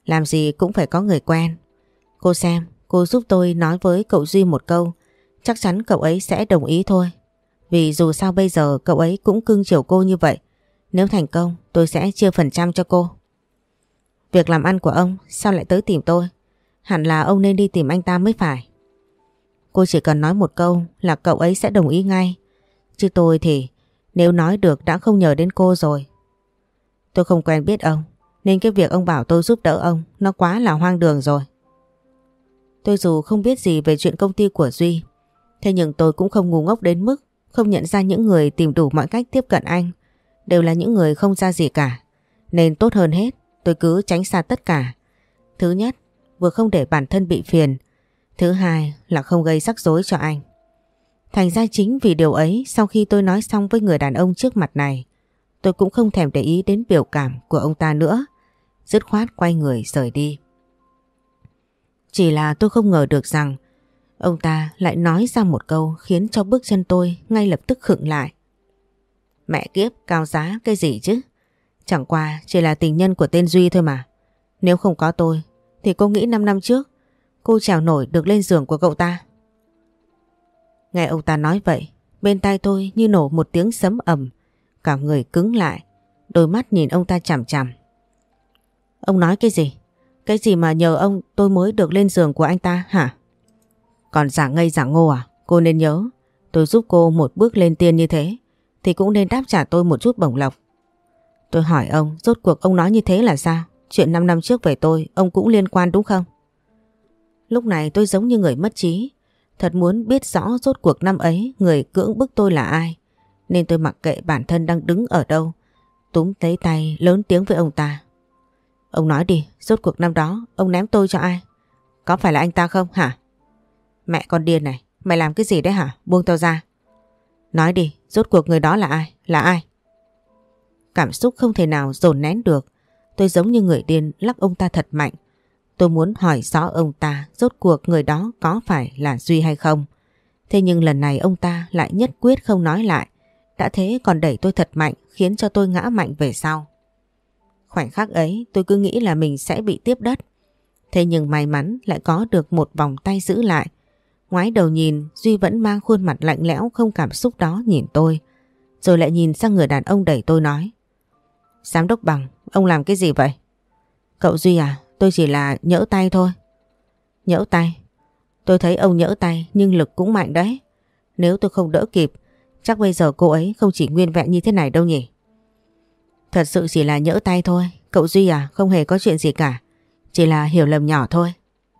Làm gì cũng phải có người quen. Cô xem, cô giúp tôi nói với cậu Duy một câu. Chắc chắn cậu ấy sẽ đồng ý thôi. Vì dù sao bây giờ cậu ấy cũng cưng chiều cô như vậy. Nếu thành công tôi sẽ chia phần trăm cho cô. Việc làm ăn của ông sao lại tới tìm tôi? Hẳn là ông nên đi tìm anh ta mới phải. Cô chỉ cần nói một câu là cậu ấy sẽ đồng ý ngay. Chứ tôi thì nếu nói được đã không nhờ đến cô rồi. Tôi không quen biết ông, nên cái việc ông bảo tôi giúp đỡ ông nó quá là hoang đường rồi. Tôi dù không biết gì về chuyện công ty của Duy, thế nhưng tôi cũng không ngu ngốc đến mức không nhận ra những người tìm đủ mọi cách tiếp cận anh đều là những người không ra gì cả. Nên tốt hơn hết tôi cứ tránh xa tất cả. Thứ nhất, vừa không để bản thân bị phiền. Thứ hai là không gây rắc rối cho anh. Thành ra chính vì điều ấy, sau khi tôi nói xong với người đàn ông trước mặt này, tôi cũng không thèm để ý đến biểu cảm của ông ta nữa. Dứt khoát quay người rời đi. Chỉ là tôi không ngờ được rằng ông ta lại nói ra một câu khiến cho bước chân tôi ngay lập tức khựng lại. Mẹ kiếp, cao giá cái gì chứ? Chẳng qua chỉ là tình nhân của tên Duy thôi mà. Nếu không có tôi thì cô nghĩ năm năm trước cô trèo nổi được lên giường của cậu ta. Nghe ông ta nói vậy, bên tai tôi như nổ một tiếng sấm ầm, cả người cứng lại, đôi mắt nhìn ông ta chằm chằm. Ông nói cái gì? Cái gì mà nhờ ông tôi mới được lên giường của anh ta hả? Còn giả ngây giả ngô à? Cô nên nhớ, tôi giúp cô một bước lên tiên như thế thì cũng nên đáp trả tôi một chút bổng lộc. Tôi hỏi ông, rốt cuộc ông nói như thế là sao? Chuyện năm năm trước về tôi, ông cũng liên quan đúng không? Lúc này tôi giống như người mất trí. Thật muốn biết rõ rốt cuộc năm ấy người cưỡng bức tôi là ai. Nên tôi mặc kệ bản thân đang đứng ở đâu, túm lấy tay lớn tiếng với ông ta. Ông nói đi, rốt cuộc năm đó ông ném tôi cho ai? Có phải là anh ta không hả? Mẹ con điên này, mày làm cái gì đấy hả? Buông tao ra. Nói đi, rốt cuộc người đó là ai? Là ai? Cảm xúc không thể nào dồn nén được. Tôi giống như người điên lắc ông ta thật mạnh. Tôi muốn hỏi rõ ông ta rốt cuộc người đó có phải là Duy hay không. Thế nhưng lần này ông ta lại nhất quyết không nói lại. Đã thế còn đẩy tôi thật mạnh khiến cho tôi ngã mạnh về sau. Khoảnh khắc ấy tôi cứ nghĩ là mình sẽ bị tiếp đất. Thế nhưng may mắn lại có được một vòng tay giữ lại. Ngoái đầu nhìn, Duy vẫn mang khuôn mặt lạnh lẽo không cảm xúc đó nhìn tôi. Rồi lại nhìn sang người đàn ông đẩy tôi nói. Giám đốc Bằng, ông làm cái gì vậy? Cậu Duy à, tôi chỉ là nhỡ tay thôi. Nhỡ tay? Tôi thấy ông nhỡ tay nhưng lực cũng mạnh đấy. Nếu tôi không đỡ kịp, chắc bây giờ cô ấy không chỉ nguyên vẹn như thế này đâu nhỉ? Thật sự chỉ là nhỡ tay thôi. Cậu Duy à, không hề có chuyện gì cả. Chỉ là hiểu lầm nhỏ thôi.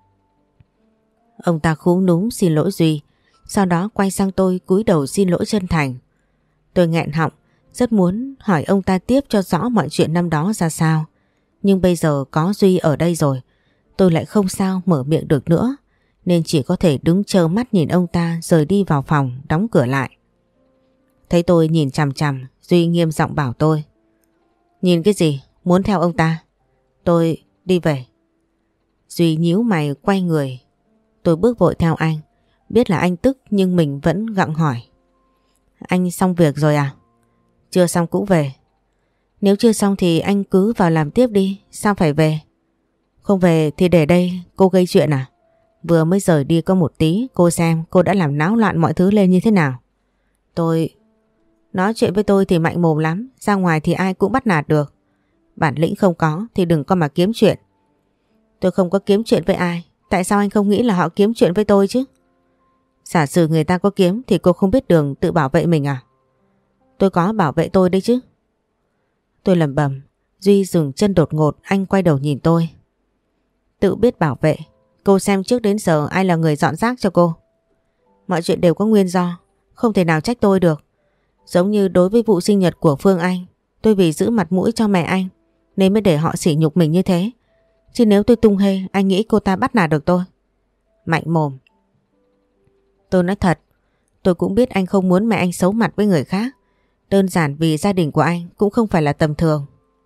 Ông ta khúm núm xin lỗi Duy. Sau đó quay sang tôi cúi đầu xin lỗi chân thành. Tôi nghẹn họng, rất muốn hỏi ông ta tiếp cho rõ mọi chuyện năm đó ra sao. Nhưng bây giờ có Duy ở đây rồi, tôi lại không sao mở miệng được nữa. Nên chỉ có thể đứng trơ mắt nhìn ông ta rời đi vào phòng, đóng cửa lại. Thấy tôi nhìn chằm chằm, Duy nghiêm giọng bảo tôi. Nhìn cái gì? Muốn theo ông ta? Tôi đi về. Duy nhíu mày quay người. Tôi bước vội theo anh. Biết là anh tức nhưng mình vẫn gặng hỏi. Anh xong việc rồi à? Chưa xong cũng về. Nếu chưa xong thì anh cứ vào làm tiếp đi. Sao phải về? Không về thì để đây cô gây chuyện à? Vừa mới rời đi có một tí, cô xem cô đã làm náo loạn mọi thứ lên như thế nào. Tôi... Nói chuyện với tôi thì mạnh mồm lắm, ra ngoài thì ai cũng bắt nạt được. Bản lĩnh không có thì đừng có mà kiếm chuyện. Tôi không có kiếm chuyện với ai, tại sao anh không nghĩ là họ kiếm chuyện với tôi chứ? Giả sử người ta có kiếm thì cô không biết đường tự bảo vệ mình à? Tôi có bảo vệ tôi đấy chứ. Tôi lẩm bẩm. Duy dừng chân đột ngột, anh quay đầu nhìn tôi. Tự biết bảo vệ? Cô xem trước đến giờ ai là người dọn rác cho cô? Mọi chuyện đều có nguyên do, không thể nào trách tôi được. Giống như đối với vụ sinh nhật của Phương Anh, tôi vì giữ mặt mũi cho mẹ anh nên mới để họ sỉ nhục mình như thế. Chứ nếu tôi tung hê, anh nghĩ cô ta bắt nạt được tôi? Mạnh mồm. Tôi nói thật, tôi cũng biết anh không muốn mẹ anh xấu mặt với người khác. Đơn giản vì gia đình của anh cũng không phải là tầm thường.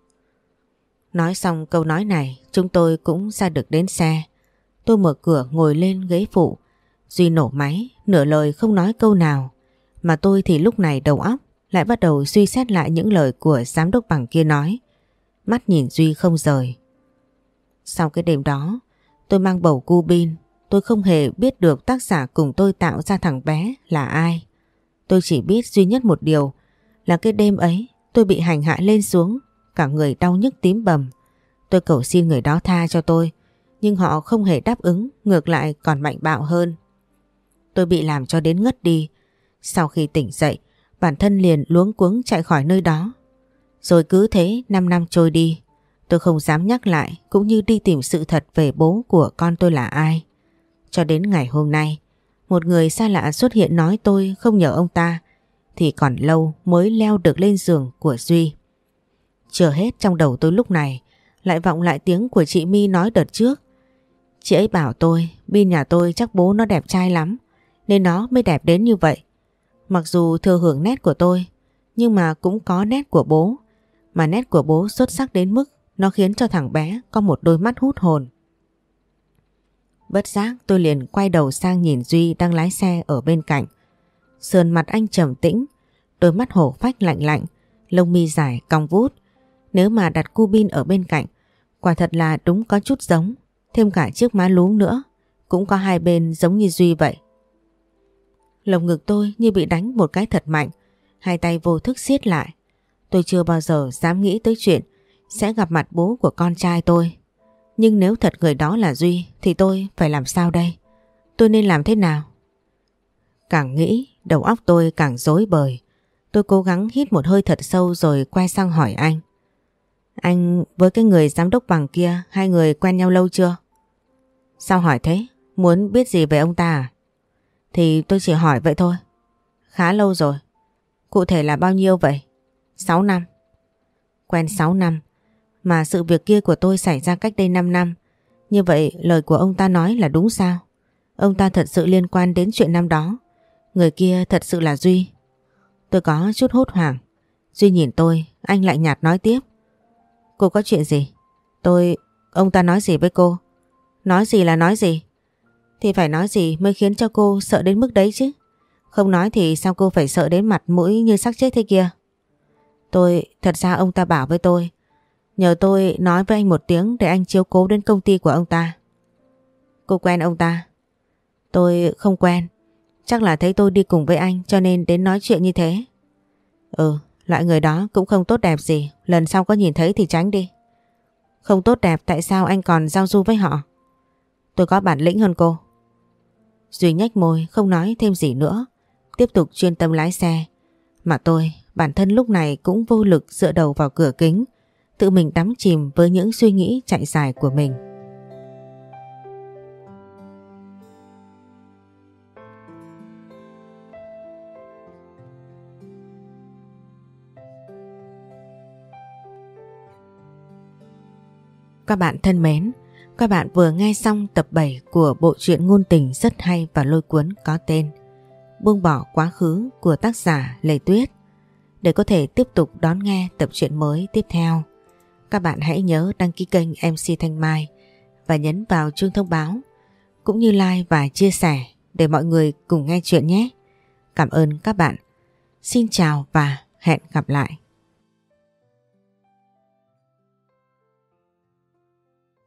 Nói xong câu nói này, chúng tôi cũng ra được đến xe. Tôi mở cửa ngồi lên ghế phụ. Duy nổ máy, nửa lời không nói câu nào. Mà tôi thì lúc này đầu óc lại bắt đầu suy xét lại những lời của giám đốc Bằng kia nói. Mắt nhìn Duy không rời. Sau cái đêm đó, tôi mang bầu cu bin. Tôi không hề biết được tác giả cùng tôi tạo ra thằng bé là ai. Tôi chỉ biết duy nhất một điều là cái đêm ấy tôi bị hành hạ lên xuống, cả người đau nhức tím bầm. Tôi cầu xin người đó tha cho tôi, nhưng họ không hề đáp ứng, ngược lại còn mạnh bạo hơn. Tôi bị làm cho đến ngất đi. Sau khi tỉnh dậy, bản thân liền luống cuống chạy khỏi nơi đó. Rồi cứ thế năm năm trôi đi. Tôi không dám nhắc lại cũng như đi tìm sự thật về bố của con tôi là ai. Cho đến ngày hôm nay, một người xa lạ xuất hiện nói tôi không nhờ ông ta thì còn lâu mới leo được lên giường của Duy. Chưa hết, trong đầu tôi lúc này lại vọng lại tiếng của chị My nói đợt trước. Chị ấy bảo tôi Bin nhà tôi chắc bố nó đẹp trai lắm nên nó mới đẹp đến như vậy. Mặc dù thừa hưởng nét của tôi nhưng mà cũng có nét của bố. Mà nét của bố xuất sắc đến mức nó khiến cho thằng bé có một đôi mắt hút hồn. Bất giác tôi liền quay đầu sang nhìn Duy đang lái xe ở bên cạnh. Sườn mặt anh trầm tĩnh, đôi mắt hổ phách lạnh lạnh, lông mi dài cong vút. Nếu mà đặt cu bin ở bên cạnh, quả thật là đúng có chút giống. Thêm cả chiếc má lúm nữa, cũng có hai bên giống như Duy vậy. Lồng ngực tôi như bị đánh một cái thật mạnh, hai tay vô thức siết lại. Tôi chưa bao giờ dám nghĩ tới chuyện sẽ gặp mặt bố của con trai tôi. Nhưng nếu thật người đó là Duy thì tôi phải làm sao đây? Tôi nên làm thế nào? Càng nghĩ, đầu óc tôi càng rối bời. Tôi cố gắng hít một hơi thật sâu rồi quay sang hỏi anh. Anh với cái người giám đốc Bằng kia, hai người quen nhau lâu chưa? Sao hỏi thế? Muốn biết gì về ông ta à? Thì tôi chỉ hỏi vậy thôi. Khá lâu rồi. Cụ thể là bao nhiêu vậy? sáu năm. Quen sáu năm. Mà sự việc kia của tôi xảy ra cách đây năm năm. Như vậy lời của ông ta nói là đúng sao? Ông ta thật sự liên quan đến chuyện năm đó. Người kia thật sự là Duy. Tôi có chút hốt hoảng. Duy nhìn tôi, anh lại nhạt nói tiếp. Cô có chuyện gì? Tôi... Ông ta nói gì với cô? Nói gì là nói gì? Thì phải nói gì mới khiến cho cô sợ đến mức đấy chứ. Không nói thì sao cô phải sợ đến mặt mũi như xác chết thế kia? Tôi... Thật ra ông ta bảo với tôi nhờ tôi nói với anh một tiếng để anh chiếu cố đến công ty của ông ta. Cô quen ông ta? Tôi không quen. Chắc là thấy tôi đi cùng với anh cho nên đến nói chuyện như thế. Ừ, loại người đó cũng không tốt đẹp gì. Lần sau có nhìn thấy thì tránh đi. Không tốt đẹp tại sao anh còn giao du với họ? Tôi có bản lĩnh hơn cô. Duy nhếch môi không nói thêm gì nữa, tiếp tục chuyên tâm lái xe. Mà tôi, bản thân lúc này cũng vô lực dựa đầu vào cửa kính, tự mình đắm chìm với những suy nghĩ chạy dài của mình. Các bạn thân mến, các bạn vừa nghe xong tập bảy của bộ truyện ngôn tình rất hay và lôi cuốn có tên Buông bỏ quá khứ của tác giả Lê Tuyết. Để có thể tiếp tục đón nghe tập truyện mới tiếp theo, các bạn hãy nhớ đăng ký kênh em xê Thanh Mai và nhấn vào chuông thông báo, cũng như like và chia sẻ để mọi người cùng nghe chuyện nhé. Cảm ơn các bạn. Xin chào và hẹn gặp lại.